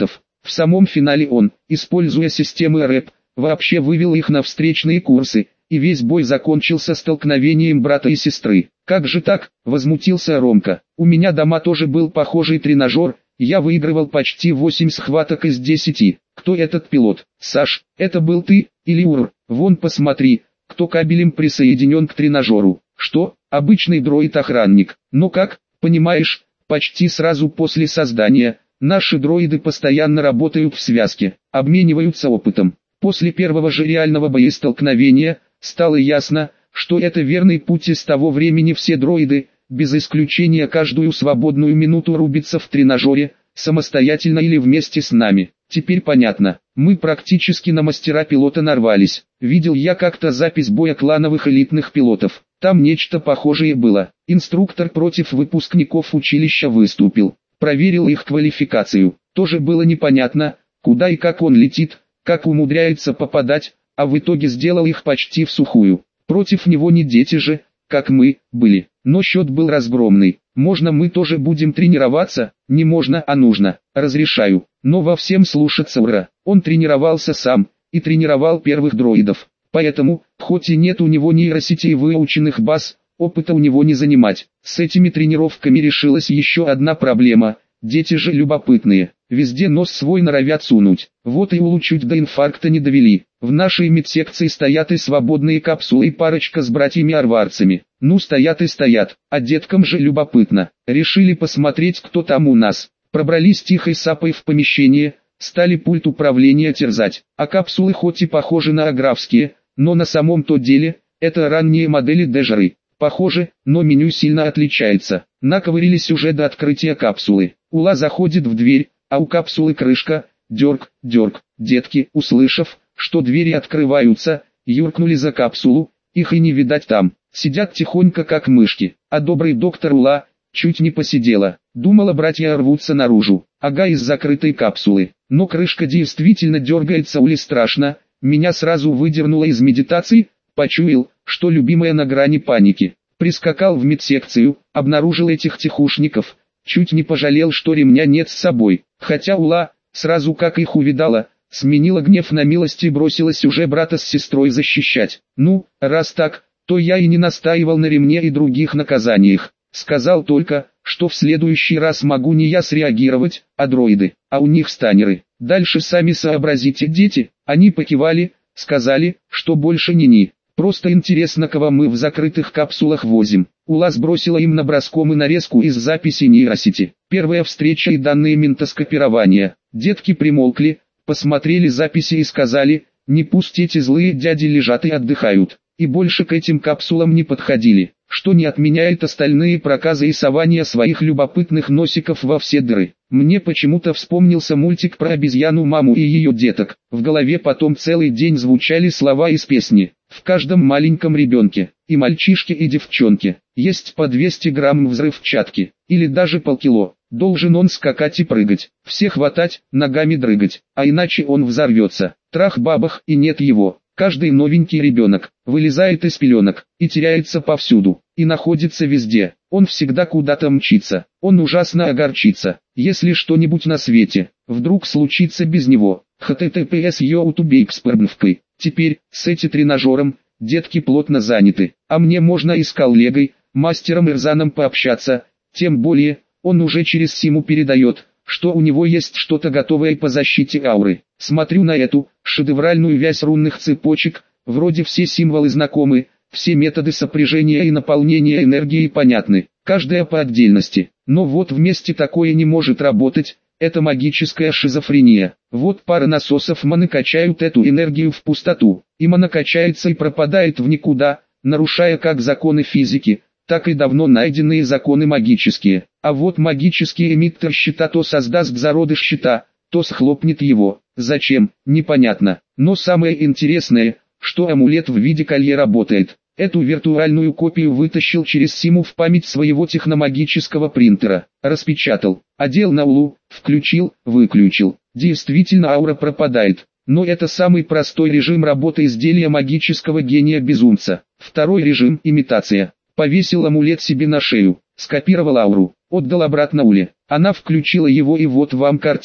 A: В самом финале он, используя системы рэп, вообще вывел их на встречные курсы, и весь бой закончился столкновением брата и сестры. «Как же так?» – возмутился Ромка. «У меня дома тоже был похожий тренажер, я выигрывал почти восемь схваток из десяти. Кто этот пилот? Саш, это был ты, или Ур? Вон посмотри, кто кабелем присоединен к тренажеру. Что? Обычный дроид-охранник. Но как, понимаешь, почти сразу после создания, наши дроиды постоянно работают в связке, обмениваются опытом. После первого же реального боестолкновения, стало ясно, что это верный путь, и с того времени все дроиды, без исключения, каждую свободную минуту рубятся в тренажере, самостоятельно или вместе с нами. Теперь понятно, мы практически на мастера-пилота нарвались. Видел я как-то запись боя клановых элитных пилотов, там нечто похожее было. Инструктор против выпускников училища выступил, проверил их квалификацию. Тоже было непонятно, куда и как он летит, как умудряется попадать, а в итоге сделал их почти в сухую. Против него не дети же, как мы, были. Но счет был разгромный. Можно мы тоже будем тренироваться? Не можно, а нужно. Разрешаю. Но во всем слушаться Ура. Он тренировался сам, и тренировал первых дроидов. Поэтому, хоть и нет у него нейросетей выученных баз, опыта у него не занимать. С этими тренировками решилась еще одна проблема. Дети же любопытные. Везде нос свой норовят сунуть. Вот и Улу чуть до инфаркта не довели. В нашей медсекции стоят и свободные капсулы, и парочка с братьями-арварцами. Ну стоят и стоят, а деткам же любопытно. Решили посмотреть, кто там у нас. Пробрались тихой сапой в помещение, стали пульт управления терзать. А капсулы хоть и похожи на аграфские, но на самом-то деле, это ранние модели Дежеры. Похоже, но меню сильно отличается. Наковырились уже до открытия капсулы. Ула заходит в дверь, а у капсулы крышка, дерг, дерг. Детки, услышав, что двери открываются, юркнули за капсулу, их и не видать там. Сидят тихонько как мышки, а добрый доктор Ула чуть не посидела. Думала, братья рвутся наружу, ага, из закрытой капсулы. Но крышка действительно дергается. Уле страшно, меня сразу выдернуло из медитации, почуял, что любимая на грани паники. Прискакал в медсекцию, обнаружил этих тихушников, чуть не пожалел, что ремня нет с собой. Хотя Ула, сразу как их увидала, сменила гнев на милость и бросилась уже брата с сестрой защищать. Ну, раз так, то я и не настаивал на ремне и других наказаниях. Сказал только, что в следующий раз могу не я среагировать, а дроиды, а у них станеры. Дальше сами сообразите, дети. Они покивали, сказали, что больше не-ни. Просто интересно, кого мы в закрытых капсулах возим. Ула сбросила им наброском и нарезку из записи нейросети. Первая встреча и данные ментоскопирования. Детки примолкли, посмотрели записи и сказали, не пусть эти злые дяди лежат и отдыхают. И больше к этим капсулам не подходили, что не отменяет остальные проказы и сования своих любопытных носиков во все дыры. Мне почему-то вспомнился мультик про обезьяну-маму и ее деток. В голове потом целый день звучали слова из песни. В каждом маленьком ребенке, и мальчишке, и девчонке, есть по двести грамм взрывчатки, или даже полкило. Должен он скакать и прыгать, все хватать, ногами дрыгать, а иначе он взорвется. Трах-бабах, и нет его. Каждый новенький ребенок вылезает из пеленок и теряется повсюду, и находится везде. Он всегда куда-то мчится, он ужасно огорчится, если что-нибудь на свете вдруг случится без него. https youtube. Теперь, с этим тренажером, детки плотно заняты, а мне можно и с коллегой, мастером Ирзаном пообщаться, тем более, он уже через симу передает, что у него есть что-то готовое по защите ауры. Смотрю на эту шедевральную вязь рунных цепочек, вроде все символы знакомы, все методы сопряжения и наполнения энергией понятны, каждая по отдельности. Но вот вместе такое не может работать, это магическая шизофрения. Вот пара насосов маны качают эту энергию в пустоту, и мана качается и пропадает в никуда, нарушая как законы физики, так и давно найденные законы магические. А вот магический эмиттер щита то создаст зародыш щита, то схлопнет его. Зачем, непонятно. Но самое интересное, что амулет в виде колье работает. Эту виртуальную копию вытащил через симу в память своего техномагического принтера. Распечатал, одел на Улу, включил, выключил. Действительно аура пропадает. Но это самый простой режим работы изделия магического гения-безумца. Второй режим – имитация. Повесил амулет себе на шею, скопировал ауру, отдал обратно Уле. Она включила его, и вот вам картина.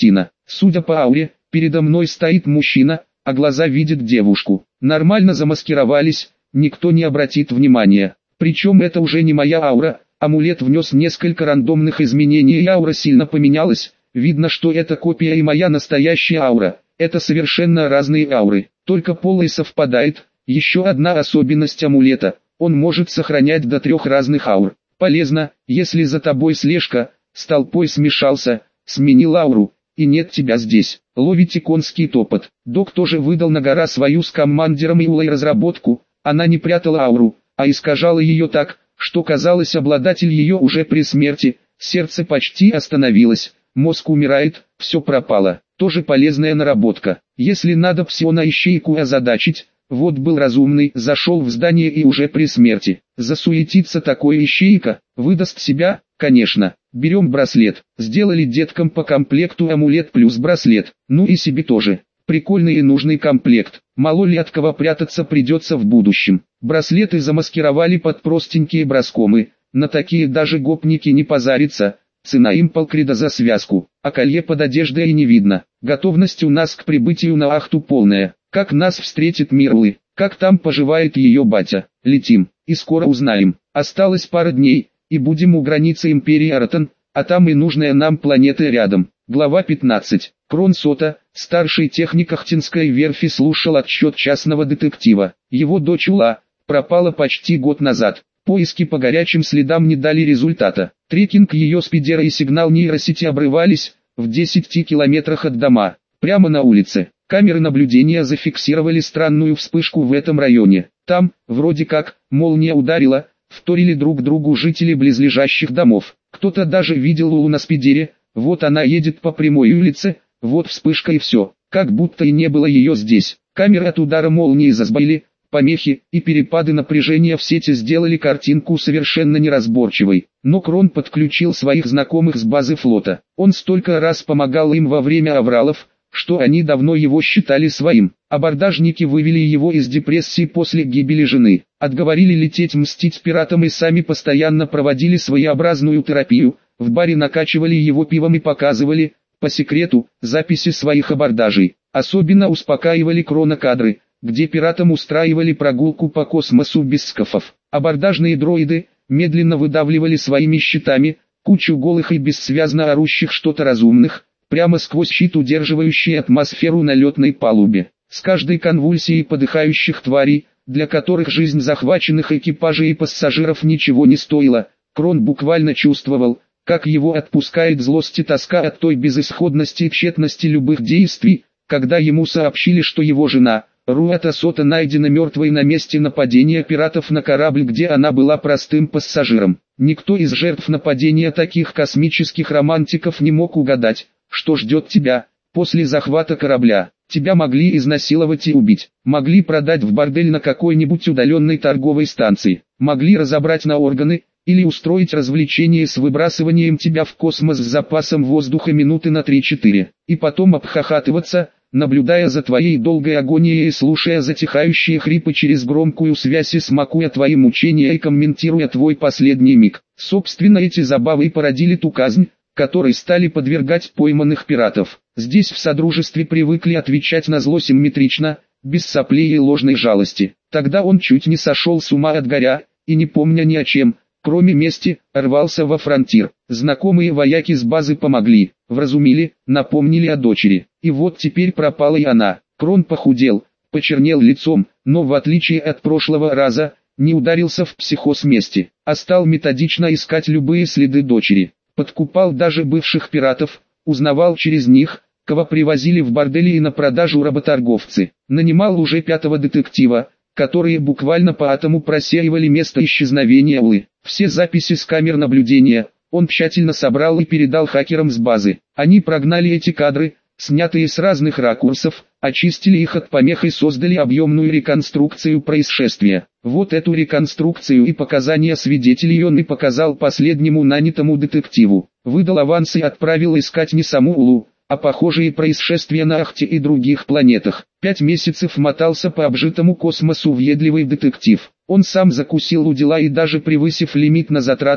A: Судя по ауре, передо мной стоит мужчина, а глаза видят девушку. Нормально замаскировались, никто не обратит внимания. Причем это уже не моя аура, амулет внес несколько рандомных изменений и аура сильно поменялась. Видно, что это копия и моя настоящая аура. Это совершенно разные ауры, только полой совпадает. Еще одна особенность амулета, он может сохранять до трех разных аур. Полезно, если за тобой слежка, с толпой смешался, сменил ауру, и нет тебя здесь. Ловите конский топот. Док тоже выдал на гора свою с командиром и Улой разработку, она не прятала ауру, а искажала ее так, что казалось, обладатель ее уже при смерти, сердце почти остановилось, мозг умирает, все пропало. Тоже полезная наработка. Если надо псиона-ищейку озадачить, вот был разумный, зашел в здание и уже при смерти. Засуетится такой ищейка, выдаст себя, конечно. Берем браслет. Сделали деткам по комплекту амулет плюс браслет. Ну и себе тоже. Прикольный и нужный комплект. Мало ли от кого прятаться придется в будущем. Браслеты замаскировали под простенькие браскомы. На такие даже гопники не позарятся. Цена им полкрида за связку, а колье под одеждой и не видно. Готовность у нас к прибытию на Ахту полная. Как нас встретит Мирлы, как там поживает ее батя. Летим, и скоро узнаем. Осталось пара дней, и будем у границы империи Аратан, а там и нужная нам планета рядом. Глава пятнадцать. Крон Сота, старший техник Ахтинской верфи, слушал отчет частного детектива. Его дочь Ула пропала почти год назад. Поиски по горячим следам не дали результата. Трекинг ее спидера и сигнал нейросети обрывались в десяти километрах от дома, прямо на улице. Камеры наблюдения зафиксировали странную вспышку в этом районе. Там, вроде как, молния ударила, вторили друг другу жители близлежащих домов. Кто-то даже видел Улу на спидере, вот она едет по прямой улице, вот вспышка и все, как будто и не было ее здесь. Камеры от удара молнии засбоили, помехи и перепады напряжения в сети сделали картинку совершенно неразборчивой. Но Крон подключил своих знакомых с базы флота. Он столько раз помогал им во время авралов, что они давно его считали своим. Абордажники вывели его из депрессии после гибели жены, отговорили лететь мстить пиратам и сами постоянно проводили своеобразную терапию, в баре накачивали его пивом и показывали, по секрету, записи своих абордажей. Особенно успокаивали Крона кадры, где пиратам устраивали прогулку по космосу без скафов. Абордажные дроиды медленно выдавливали своими щитами кучу голых и бессвязно орущих что-то разумных, прямо сквозь щит, удерживающий атмосферу на летной палубе. С каждой конвульсией подыхающих тварей, для которых жизнь захваченных экипажей и пассажиров ничего не стоила, Крон буквально чувствовал, как его отпускает злость и тоска от той безысходности и тщетности любых действий, когда ему сообщили, что его жена, Руата Сота, найдена мертвой на месте нападения пиратов на корабль, где она была простым пассажиром. Никто из жертв нападения таких космических романтиков не мог угадать, что ждет тебя после захвата корабля. Тебя могли изнасиловать и убить, могли продать в бордель на какой-нибудь удаленной торговой станции, могли разобрать на органы, или устроить развлечение с выбрасыванием тебя в космос с запасом воздуха минуты на три-четыре, и потом обхахатываться, наблюдая за твоей долгой агонией и слушая затихающие хрипы через громкую связь и смакуя твои мучения и комментируя твой последний миг. Собственно, эти забавы и породили ту казнь, которой стали подвергать пойманных пиратов. Здесь в Содружестве привыкли отвечать на зло симметрично, без соплей и ложной жалости. Тогда он чуть не сошел с ума от горя, и не помня ни о чем, кроме мести, рвался во фронтир. Знакомые вояки с базы помогли, вразумили, напомнили о дочери. И вот теперь пропала и она. Крон похудел, почернел лицом, но в отличие от прошлого раза, не ударился в психоз мести, а стал методично искать любые следы дочери. Подкупал даже бывших пиратов, узнавал через них, кого привозили в бордели и на продажу работорговцы. Нанимал уже пятого детектива, которые буквально по атому просеивали место исчезновения Улы. Все записи с камер наблюдения он тщательно собрал и передал хакерам с базы. Они прогнали эти кадры, снятые с разных ракурсов, очистили их от помех и создали объемную реконструкцию происшествия. Вот эту реконструкцию и показания свидетелей он и показал последнему нанятому детективу. Выдал аванс и отправил искать не саму Улу, а похожие происшествия на Ахте и других планетах. Пять месяцев мотался по обжитому космосу въедливый детектив. Он сам закусил у дела и даже превысив лимит на затраты,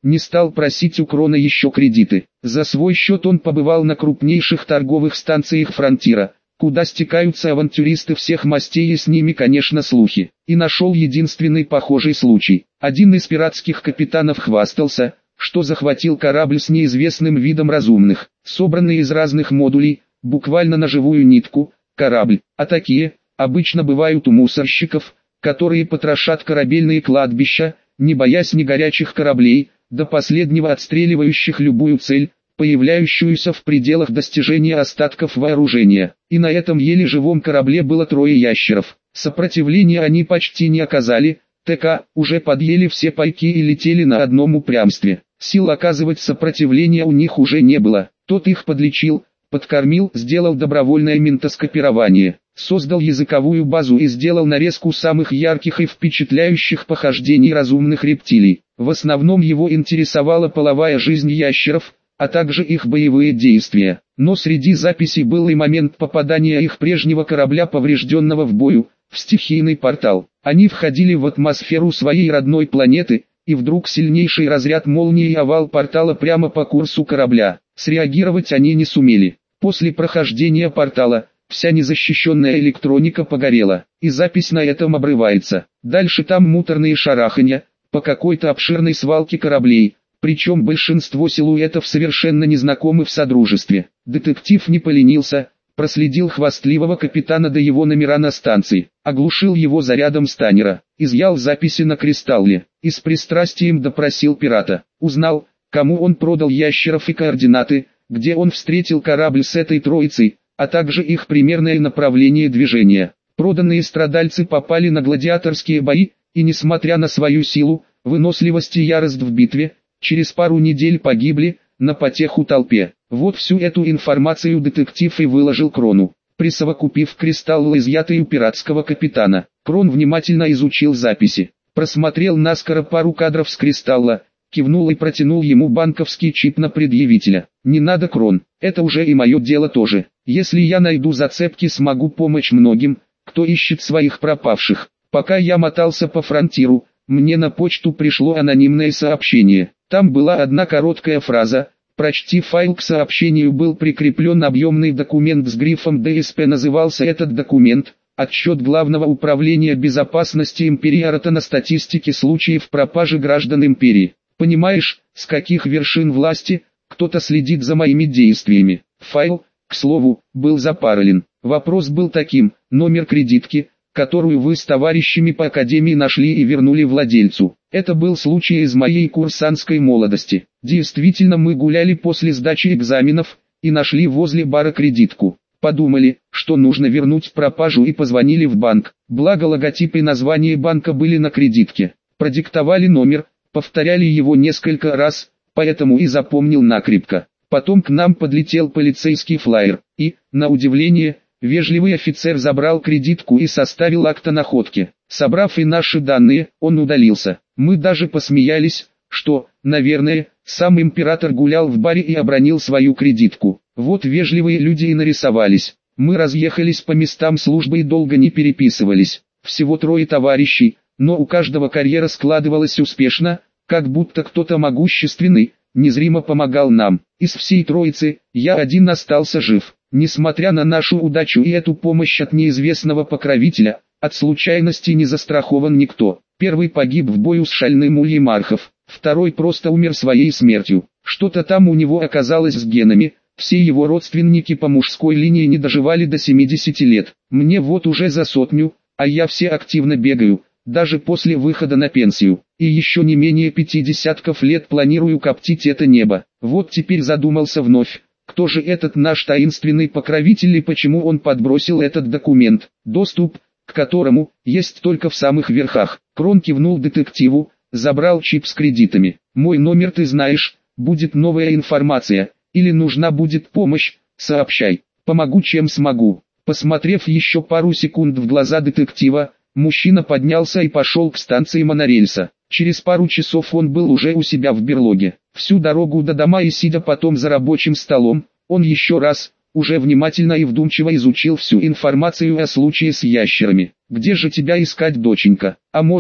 A: не стал просить у Крона еще кредиты. За свой счет он побывал на крупнейших торговых станциях Фронтира, куда стекаются авантюристы всех мастей и с ними, конечно, слухи. И нашел единственный похожий случай. Один из пиратских капитанов хвастался, что захватил корабль с неизвестным видом разумных, собранный из разных модулей, буквально на живую нитку, корабль. А такие, обычно бывают у мусорщиков, которые потрошат корабельные кладбища, не боясь ни горячих кораблей, до последнего отстреливающих любую цель, появляющуюся в пределах достижения остатков вооружения. И на этом еле живом корабле было трое ящеров. Сопротивления они почти не оказали, ТК уже подъели все пайки и летели на одном упрямстве. Сил оказывать сопротивление у них уже не было. Тот их подлечил, подкормил, сделал добровольное ментоскопирование, создал языковую базу и сделал нарезку самых ярких и впечатляющих похождений разумных рептилий. В основном его интересовала половая жизнь ящеров, а также их боевые действия. Но среди записей был и момент попадания их прежнего корабля, поврежденного в бою, в стихийный портал. Они входили в атмосферу своей родной планеты, и вдруг сильнейший разряд молнии и овал портала прямо по курсу корабля. Среагировать они не сумели. После прохождения портала, вся незащищенная электроника погорела, и запись на этом обрывается. Дальше там муторные шараханья, по какой-то обширной свалке кораблей, причем большинство силуэтов совершенно незнакомы в Содружестве. Детектив не поленился, проследил хвастливого капитана до его номера на станции, оглушил его зарядом станера, изъял записи на кристалле, и с пристрастием допросил пирата. Узнал, кому он продал ящеров и координаты, где он встретил корабль с этой троицей, а также их примерное направление движения. Проданные страдальцы попали на гладиаторские бои, и несмотря на свою силу, выносливость и ярость в битве, через пару недель погибли, на потеху толпе. Вот всю эту информацию детектив и выложил Крону, присовокупив кристаллы, изъятые у пиратского капитана. Крон внимательно изучил записи, просмотрел наскоро пару кадров с кристалла, кивнул и протянул ему банковский чип на предъявителя. «Не надо, Крон, это уже и мое дело тоже. Если я найду зацепки, смогу помочь многим, кто ищет своих пропавших». Пока я мотался по фронтиру, мне на почту пришло анонимное сообщение. Там была одна короткая фраза: «Прочти файл». К сообщению был прикреплен объемный документ с грифом ДСП. Назывался этот документ «Отчет Главного управления безопасности Империи Аратана статистики случаев пропажи граждан Империи». Понимаешь, с каких вершин власти кто-то следит за моими действиями. Файл, к слову, был запаролен. Вопрос был таким: номер кредитки, которую вы с товарищами по академии нашли и вернули владельцу. Это был случай из моей курсантской молодости. Действительно, мы гуляли после сдачи экзаменов и нашли возле бара кредитку. Подумали, что нужно вернуть пропажу, и позвонили в банк. Благо логотип и название банка были на кредитке. Продиктовали номер, повторяли его несколько раз, поэтому и запомнил накрепко. Потом к нам подлетел полицейский флаер, и, на удивление, вежливый офицер забрал кредитку и составил акт о находке. Собрав и наши данные, он удалился. Мы даже посмеялись, что, наверное, сам император гулял в баре и обронил свою кредитку. Вот вежливые люди и нарисовались. Мы разъехались по местам службы и долго не переписывались. Всего трое товарищей, но у каждого карьера складывалась успешно, как будто кто-то могущественный, незримо помогал нам. Из всей троицы, я один остался жив. Несмотря на нашу удачу и эту помощь от неизвестного покровителя, от случайности не застрахован никто. Первый погиб в бою с шальным Ульем Архов, второй просто умер своей смертью. Что-то там у него оказалось с генами, все его родственники по мужской линии не доживали до семидесяти лет. Мне вот уже за сотню, а я все активно бегаю, даже после выхода на пенсию. И еще не менее пяти десятков лет планирую коптить это небо. Вот теперь задумался вновь. Кто же этот наш таинственный покровитель и почему он подбросил этот документ, доступ к которому есть только в самых верхах? Крон кивнул детективу, забрал чип с кредитами. «Мой номер ты знаешь, будет новая информация, или нужна будет помощь, сообщай, помогу чем смогу». Посмотрев еще пару секунд в глаза детектива, мужчина поднялся и пошел к станции монорельса. Через пару часов он был уже у себя в берлоге. Всю дорогу до дома и сидя потом за рабочим столом, он еще раз, уже внимательно и вдумчиво изучил всю информацию о случае с ящерами. «Где же тебя искать, доченька? А может,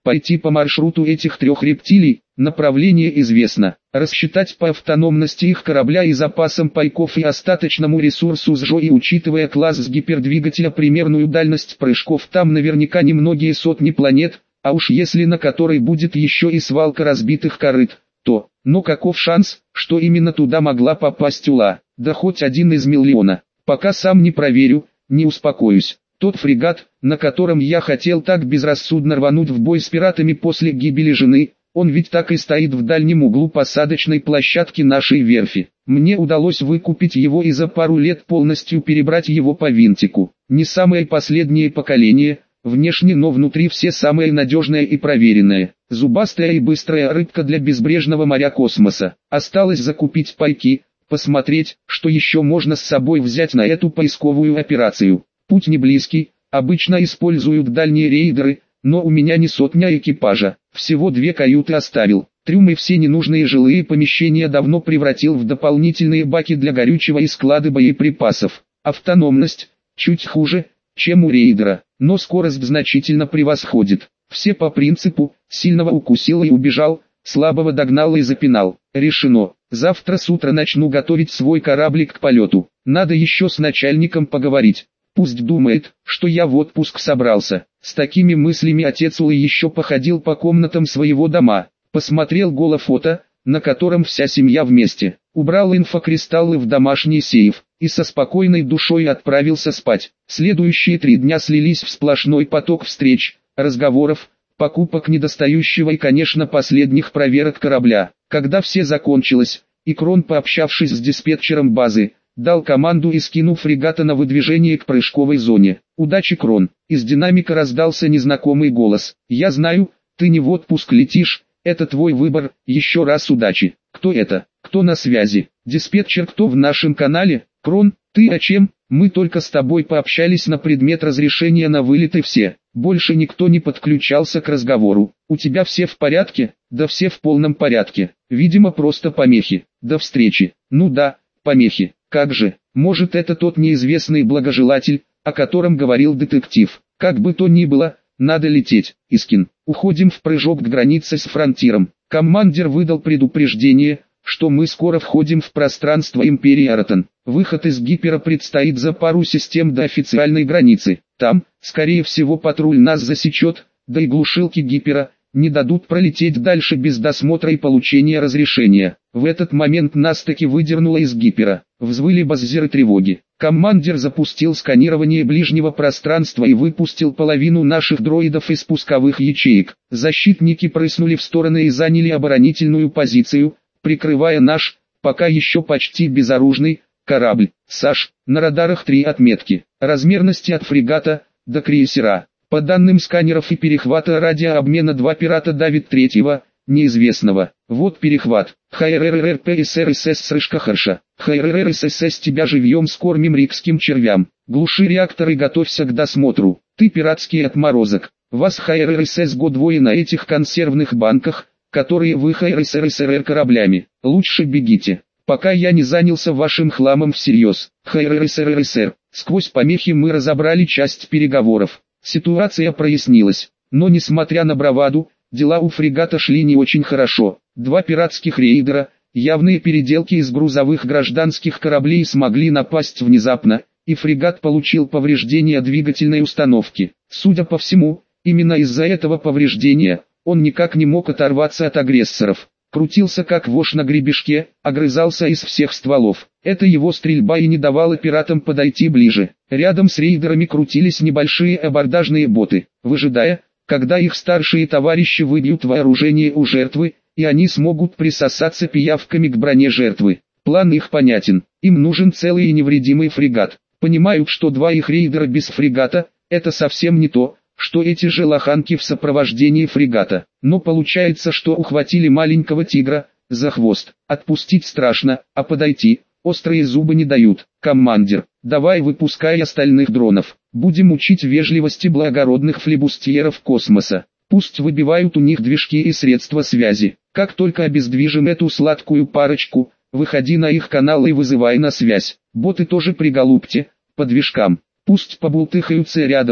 A: Пойти по маршруту этих трех рептилий, направление известно. Рассчитать по автономности их корабля и запасам пайков и остаточному ресурсу СЖО и учитывая класс с гипердвигателя примерную дальность прыжков там наверняка не многие сотни планет, а уж если на которой будет еще и свалка разбитых корыт, то, но каков шанс, что именно туда могла попасть Ула, да хоть один из миллиона. Пока сам не проверю, не успокоюсь. Тот фрегат, на котором я хотел так безрассудно рвануть в бой с пиратами после гибели жены, он ведь так и стоит в дальнем углу посадочной площадки нашей верфи. Мне удалось выкупить его и за пару лет полностью перебрать его по винтику. Не самое последнее поколение, внешне, но внутри все самое надежное и проверенное. Зубастая и быстрая рыбка для безбрежного моря космоса. Осталось закупить пайки, посмотреть, что еще можно с собой взять на эту поисковую операцию. Путь не близкий, обычно используют дальние рейдеры, но у меня не сотня экипажа, всего две каюты оставил. Трюм и все ненужные жилые помещения давно превратил в дополнительные баки для горючего и склады боеприпасов. Автономность чуть хуже, чем у рейдера, но скорость значительно превосходит. Все по принципу «сильного укусил и убежал», слабого догнал и запинал. Решено. Завтра с утра начну готовить свой кораблик к полету. Надо еще с начальником поговорить. Пусть думает, что я в отпуск собрался. С такими мыслями отец Улы еще походил по комнатам своего дома. Посмотрел голофото, на котором вся семья вместе. Убрал инфокристаллы в домашний сейф. И со спокойной душой отправился спать. Следующие три дня слились в сплошной поток встреч, разговоров, покупок недостающего и, конечно, последних проверок корабля. Когда все закончилось, и Крон, пообщавшись с диспетчером базы, дал команду и скинул фрегата на выдвижение к прыжковой зоне. «Удачи, Крон!» Из динамика раздался незнакомый голос. «Я знаю, ты не в отпуск летишь, это твой выбор, еще раз удачи!» «Кто это? Кто на связи?» «Диспетчер, кто в нашем канале?» «Крон, ты о чем? Мы только с тобой пообщались на предмет разрешения на вылет и все. Больше никто не подключался к разговору. У тебя все в порядке?» «Да все в полном порядке. Видимо, просто помехи. До встречи». «Ну да, помехи. Как же, может это тот неизвестный благожелатель, о котором говорил детектив. Как бы то ни было, надо лететь. Искин, уходим в прыжок к границе с фронтиром». Командир выдал предупреждение, что мы скоро входим в пространство Империи Аратон. Выход из гипера предстоит за пару систем до официальной границы. Там, скорее всего, патруль нас засечет, да и глушилки гипера не дадут пролететь дальше без досмотра и получения разрешения. В этот момент нас таки выдернуло из гипера. Взвыли баззеры тревоги. Командир запустил сканирование ближнего пространства и выпустил половину наших дроидов из пусковых ячеек. Защитники прыснули в стороны и заняли оборонительную позицию, прикрывая наш, пока еще почти безоружный, корабль. «Саш, на радарах три отметки. Размерности от фрегата до крейсера. По данным сканеров и перехвата радиообмена два пирата давит третьего, неизвестного. Вот перехват. ХРРРПСРСС-Харша. ХРРРСС тебя живьем скормим рикским червям. Глуши реактор и готовься к досмотру. Ты пиратский отморозок. Вас ХРРСС год двое на этих консервных банках, которые вы ХРСРСР кораблями. Лучше бегите, пока я не занялся вашим хламом всерьез. ХРСРСР. Сквозь помехи мы разобрали часть переговоров. Ситуация прояснилась, но несмотря на браваду, дела у фрегата шли не очень хорошо. Два пиратских рейдера, явные переделки из грузовых гражданских кораблей, смогли напасть внезапно, и фрегат получил повреждения двигательной установки. Судя по всему, именно из-за этого повреждения он никак не мог оторваться от агрессоров. Крутился как вошь на гребешке, огрызался из всех стволов. Это его стрельба и не давала пиратам подойти ближе. Рядом с рейдерами крутились небольшие абордажные боты, выжидая, когда их старшие товарищи выбьют вооружение у жертвы, и они смогут присосаться пиявками к броне жертвы. План их понятен, им нужен целый и невредимый фрегат. Понимают, что два их рейдера без фрегата – это совсем не то, что эти же лоханки в сопровождении фрегата. Но получается, что ухватили маленького тигра за хвост. Отпустить страшно, а подойти острые зубы не дают. «Командир, давай выпускай остальных дронов. Будем учить вежливости благородных флибустьеров космоса. Пусть выбивают у них движки и средства связи. Как только обездвижим эту сладкую парочку, выходи на их канал и вызывай на связь. Боты тоже приголубьте, по движкам. Пусть побултыхаются рядом,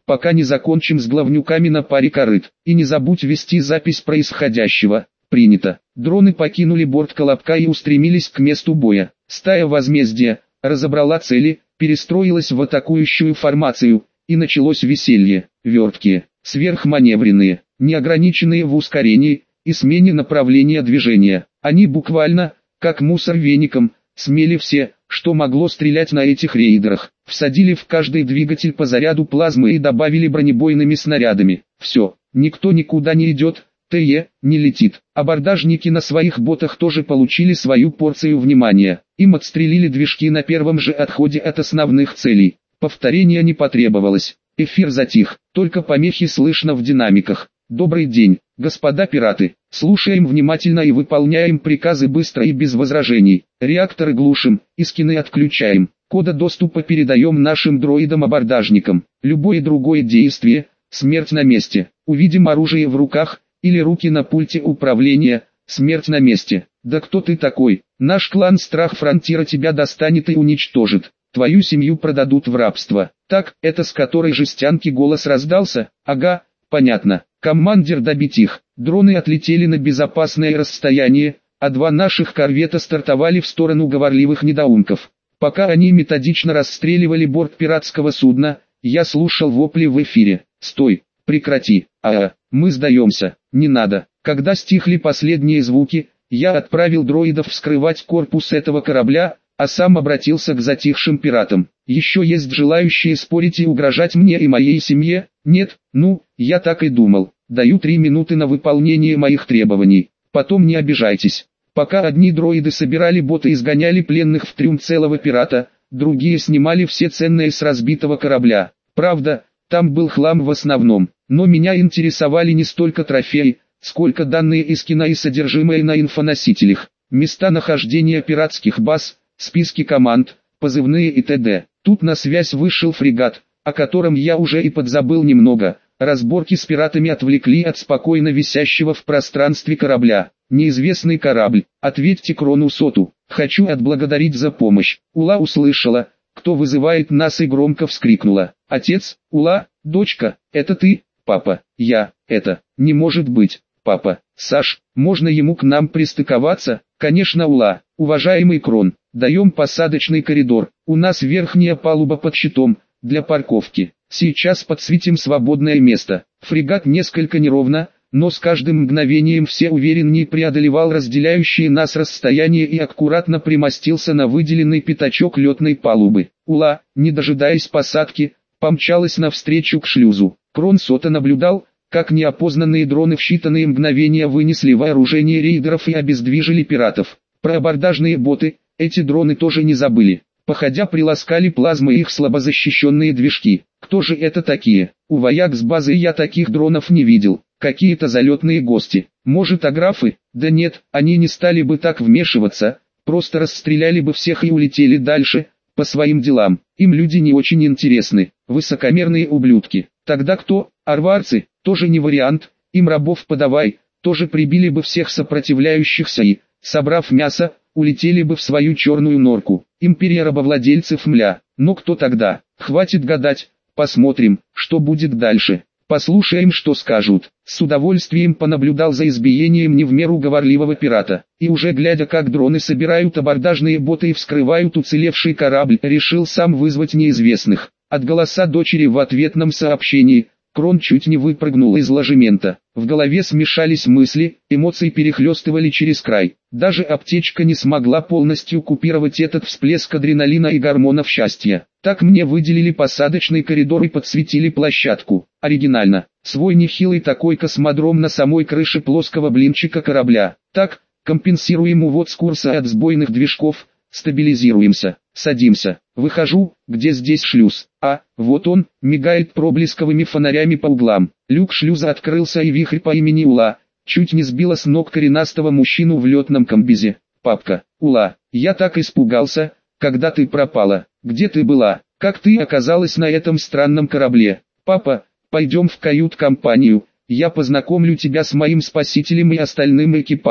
A: пока не закончим с главнюками на паре корыт. И не забудь вести запись происходящего. Принято. Дроны покинули борт Колобка и устремились к месту боя. Стая возмездия разобрала цели, перестроилась в атакующую формацию, и началось веселье. Верткие, сверхманевренные, неограниченные в ускорении и смене направления движения. Они буквально, как мусор веником, смели все, что могло стрелять на этих рейдерах. Всадили в каждый двигатель по заряду плазмы и добавили бронебойными снарядами. Все, никто никуда не идет, ТЕ не летит. Абордажники на своих ботах тоже получили свою порцию внимания. Им отстрелили движки на первом же отходе от основных целей. Повторения не потребовалось. Эфир затих, только помехи слышно в динамиках. Добрый день, господа пираты. Слушаем внимательно и выполняем приказы быстро и без возражений. Реакторы глушим, и скины отключаем. Кода доступа передаем нашим дроидам-абордажникам. Любое другое действие, смерть на месте. Увидим оружие в руках, или руки на пульте управления, смерть на месте. Да кто ты такой? Наш клан Страх Фронтира тебя достанет и уничтожит. Твою семью продадут в рабство. Так, это с которой жестянки голос раздался? Ага, понятно. Командир, добить их. Дроны отлетели на безопасное расстояние, а два наших корвета стартовали в сторону говорливых недоумков. Пока они методично расстреливали борт пиратского судна, я слушал вопли в эфире. Стой, прекрати, а, мы сдаемся, не надо. Когда стихли последние звуки, я отправил дроидов вскрывать корпус этого корабля, а сам обратился к затихшим пиратам. Еще есть желающие спорить и угрожать мне и моей семье? Нет? Ну, я так и думал. Даю три минуты на выполнение моих требований. Потом не обижайтесь. Пока одни дроиды собирали боты и изгоняли пленных в трюм целого пирата, другие снимали все ценные с разбитого корабля. Правда, там был хлам в основном, но меня интересовали не столько трофеи, сколько данные из кино и содержимое на инфоносителях, места нахождения пиратских баз, списки команд, позывные и т.д. Тут на связь вышел фрегат, о котором я уже и подзабыл немного. Разборки с пиратами отвлекли от спокойно висящего в пространстве корабля. Неизвестный корабль. Ответьте Крону Соту. Хочу отблагодарить за помощь. Ула услышала, кто вызывает нас, и громко вскрикнула. Отец, Ула, дочка, это ты? Папа, я, это, не может быть. Папа, Саш, можно ему к нам пристыковаться? Конечно, Ула. Уважаемый Крон, даем посадочный коридор. У нас верхняя палуба под щитом, для парковки. Сейчас подсветим свободное место. Фрегат несколько неровно, но с каждым мгновением все увереннее преодолевал разделяющие нас расстояние и аккуратно примостился на выделенный пятачок летной палубы. Ула, не дожидаясь посадки, помчалась навстречу к шлюзу. Крон Сота наблюдал, как неопознанные дроны в считанные мгновения вынесли вооружение рейдеров и обездвижили пиратов. Про абордажные боты, эти дроны тоже не забыли. Походя приласкали плазмой их слабозащищенные движки. Кто же это такие? У вояк с базы я таких дронов не видел. Какие-то залетные гости. Может, аграфы? Да нет, они не стали бы так вмешиваться, просто расстреляли бы всех и улетели дальше, по своим делам. Им люди не очень интересны, высокомерные ублюдки. Тогда кто? Арварцы? Тоже не вариант, им рабов подавай, тоже прибили бы всех сопротивляющихся и, собрав мясо, улетели бы в свою черную норку. Империя рабовладельцев, мля. Но кто тогда? Хватит гадать, посмотрим, что будет дальше. Послушаем, что скажут. С удовольствием понаблюдал за избиением не в меру говорливого пирата. И уже глядя, как дроны собирают абордажные боты и вскрывают уцелевший корабль, решил сам вызвать неизвестных. От голоса дочери в ответном сообщении Крон чуть не выпрыгнул из ложемента. В голове смешались мысли, эмоции перехлестывали через край. Даже аптечка не смогла полностью купировать этот всплеск адреналина и гормонов счастья. Так мне выделили посадочный коридор и подсветили площадку. Оригинально. Свой нехилый такой космодром на самой крыше плоского блинчика корабля. Так, компенсируем увод с курса от сбойных движков, стабилизируемся, садимся. Выхожу, где здесь шлюз. А, вот он, мигает проблесковыми фонарями по углам. Люк шлюза открылся, и вихрь по имени Ула чуть не сбила с ног коренастого мужчину в летном комбезе. Папка, Ула, я так испугался, когда ты пропала. Где ты была? Как ты оказалась на этом странном корабле? Папа, пойдем в кают-компанию, я познакомлю тебя с моим спасителем и остальным экипажем.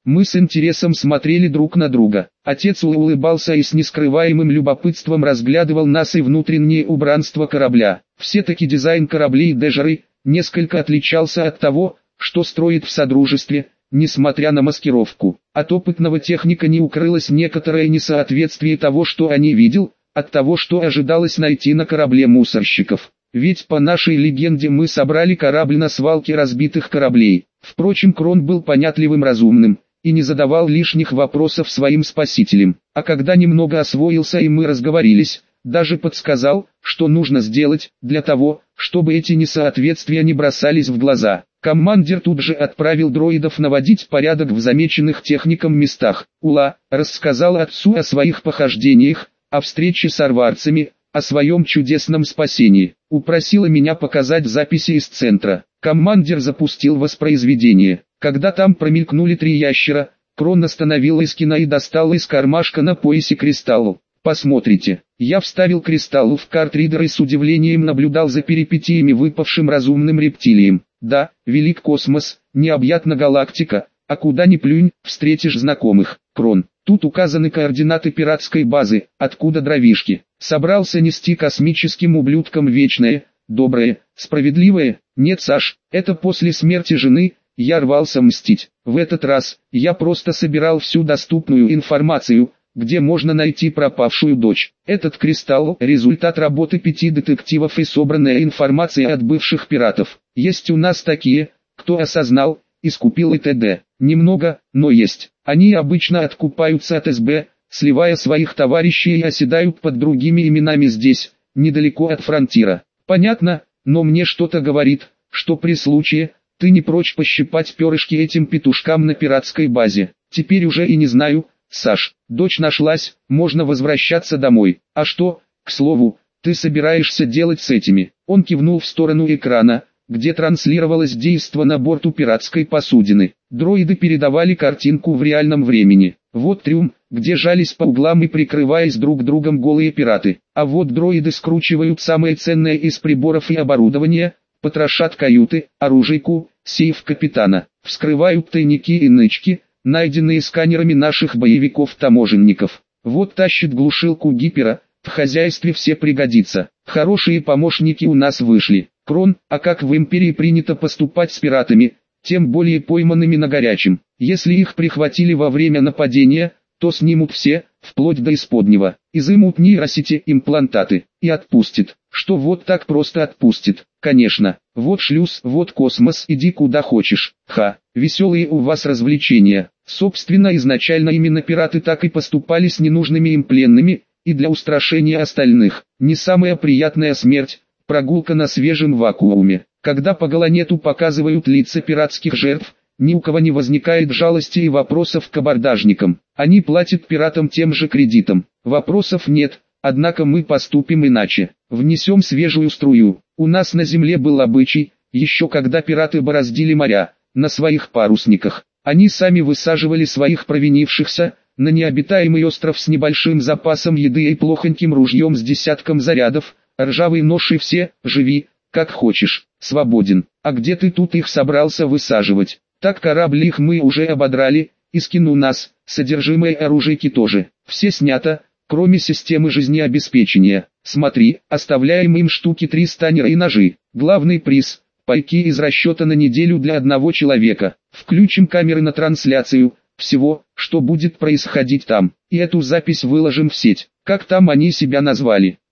A: Мы с интересом смотрели друг на друга. Отец улыбался и с нескрываемым любопытством разглядывал нас и внутреннее убранство корабля. Все-таки дизайн кораблей Дежеры несколько отличался от того, что строит в Содружестве, несмотря на маскировку. От опытного техника не укрылось некоторое несоответствие того, что они видел, от того, что ожидалось найти на корабле мусорщиков. Ведь по нашей легенде мы собрали корабль на свалке разбитых кораблей. Впрочем, Крон был понятливым, разумным и не задавал лишних вопросов своим спасителям. А когда немного освоился и мы разговорились, даже подсказал, что нужно сделать, для того, чтобы эти несоответствия не бросались в глаза. Командир тут же отправил дроидов наводить порядок в замеченных техником местах. Ула рассказал отцу о своих похождениях, о встрече с арварцами, о своем чудесном спасении. Упросила меня показать записи из центра. Командир запустил воспроизведение. Когда там промелькнули три ящера, Крон остановил Искина и достал из кармашка на поясе кристалл. Посмотрите. Я вставил кристалл в картридер и с удивлением наблюдал за перипетиями выпавшим разумным рептилием. Да, велик космос, необъятна галактика, а куда ни плюнь, встретишь знакомых. Крон, тут указаны координаты пиратской базы, откуда дровишки. Собрался нести космическим ублюдкам вечное, доброе, справедливое? Нет, Саш, это после смерти жены, я рвался мстить. В этот раз, я просто собирал всю доступную информацию, где можно найти пропавшую дочь. Этот кристалл – результат работы пяти детективов и собранная информация от бывших пиратов. Есть у нас такие, кто осознал, искупил и т.д. Немного, но есть. Они обычно откупаются от эс бэ, сливая своих товарищей и оседают под другими именами здесь, недалеко от фронтира. Понятно, но мне что-то говорит, что при случае, ты не прочь пощипать перышки этим петушкам на пиратской базе. Теперь уже и не знаю, Саш, дочь нашлась, можно возвращаться домой. А что, к слову, ты собираешься делать с этими? Он кивнул в сторону экрана, где транслировалось действо на борту пиратской посудины. Дроиды передавали картинку в реальном времени. Вот трюм, где жались по углам и прикрываясь друг другом голые пираты. А вот дроиды скручивают самое ценное из приборов и оборудования, потрошат каюты, оружейку, сейф капитана, вскрывают тайники и нычки, найденные сканерами наших боевиков-таможенников. Вот тащит глушилку гипера, в хозяйстве все пригодится. Хорошие помощники у нас вышли. Крон, а как в империи принято поступать с пиратами, тем более пойманными на горячем? Если их прихватили во время нападения, то снимут все, вплоть до исподнего, изымут нейросети, имплантаты, и отпустит. Что вот так просто отпустит? Конечно. Вот шлюз, вот космос, иди куда хочешь. Ха, веселые у вас развлечения. Собственно, изначально именно пираты так и поступали с ненужными им пленными, и для устрашения остальных. Не самая приятная смерть, прогулка на свежем вакууме. Когда по Галанету показывают лица пиратских жертв, ни у кого не возникает жалости и вопросов к абордажникам. Они платят пиратам тем же кредитом. Вопросов нет, однако мы поступим иначе. Внесем свежую струю. У нас на земле был обычай, еще когда пираты бороздили моря, на своих парусниках. Они сами высаживали своих провинившихся на необитаемый остров с небольшим запасом еды и плохоньким ружьем с десятком зарядов, ржавый нож и все, живи, как хочешь, свободен. А где ты тут их собрался высаживать? Так корабль их мы уже ободрали, и скину нас, содержимое оружейки тоже. Все снято, кроме системы жизнеобеспечения. Смотри, оставляем им штуки три станера и ножи. Главный приз – пайки из расчета на неделю для одного человека. Включим камеры на трансляцию всего, что будет происходить там, и эту запись выложим в сеть. Как там они себя назвали?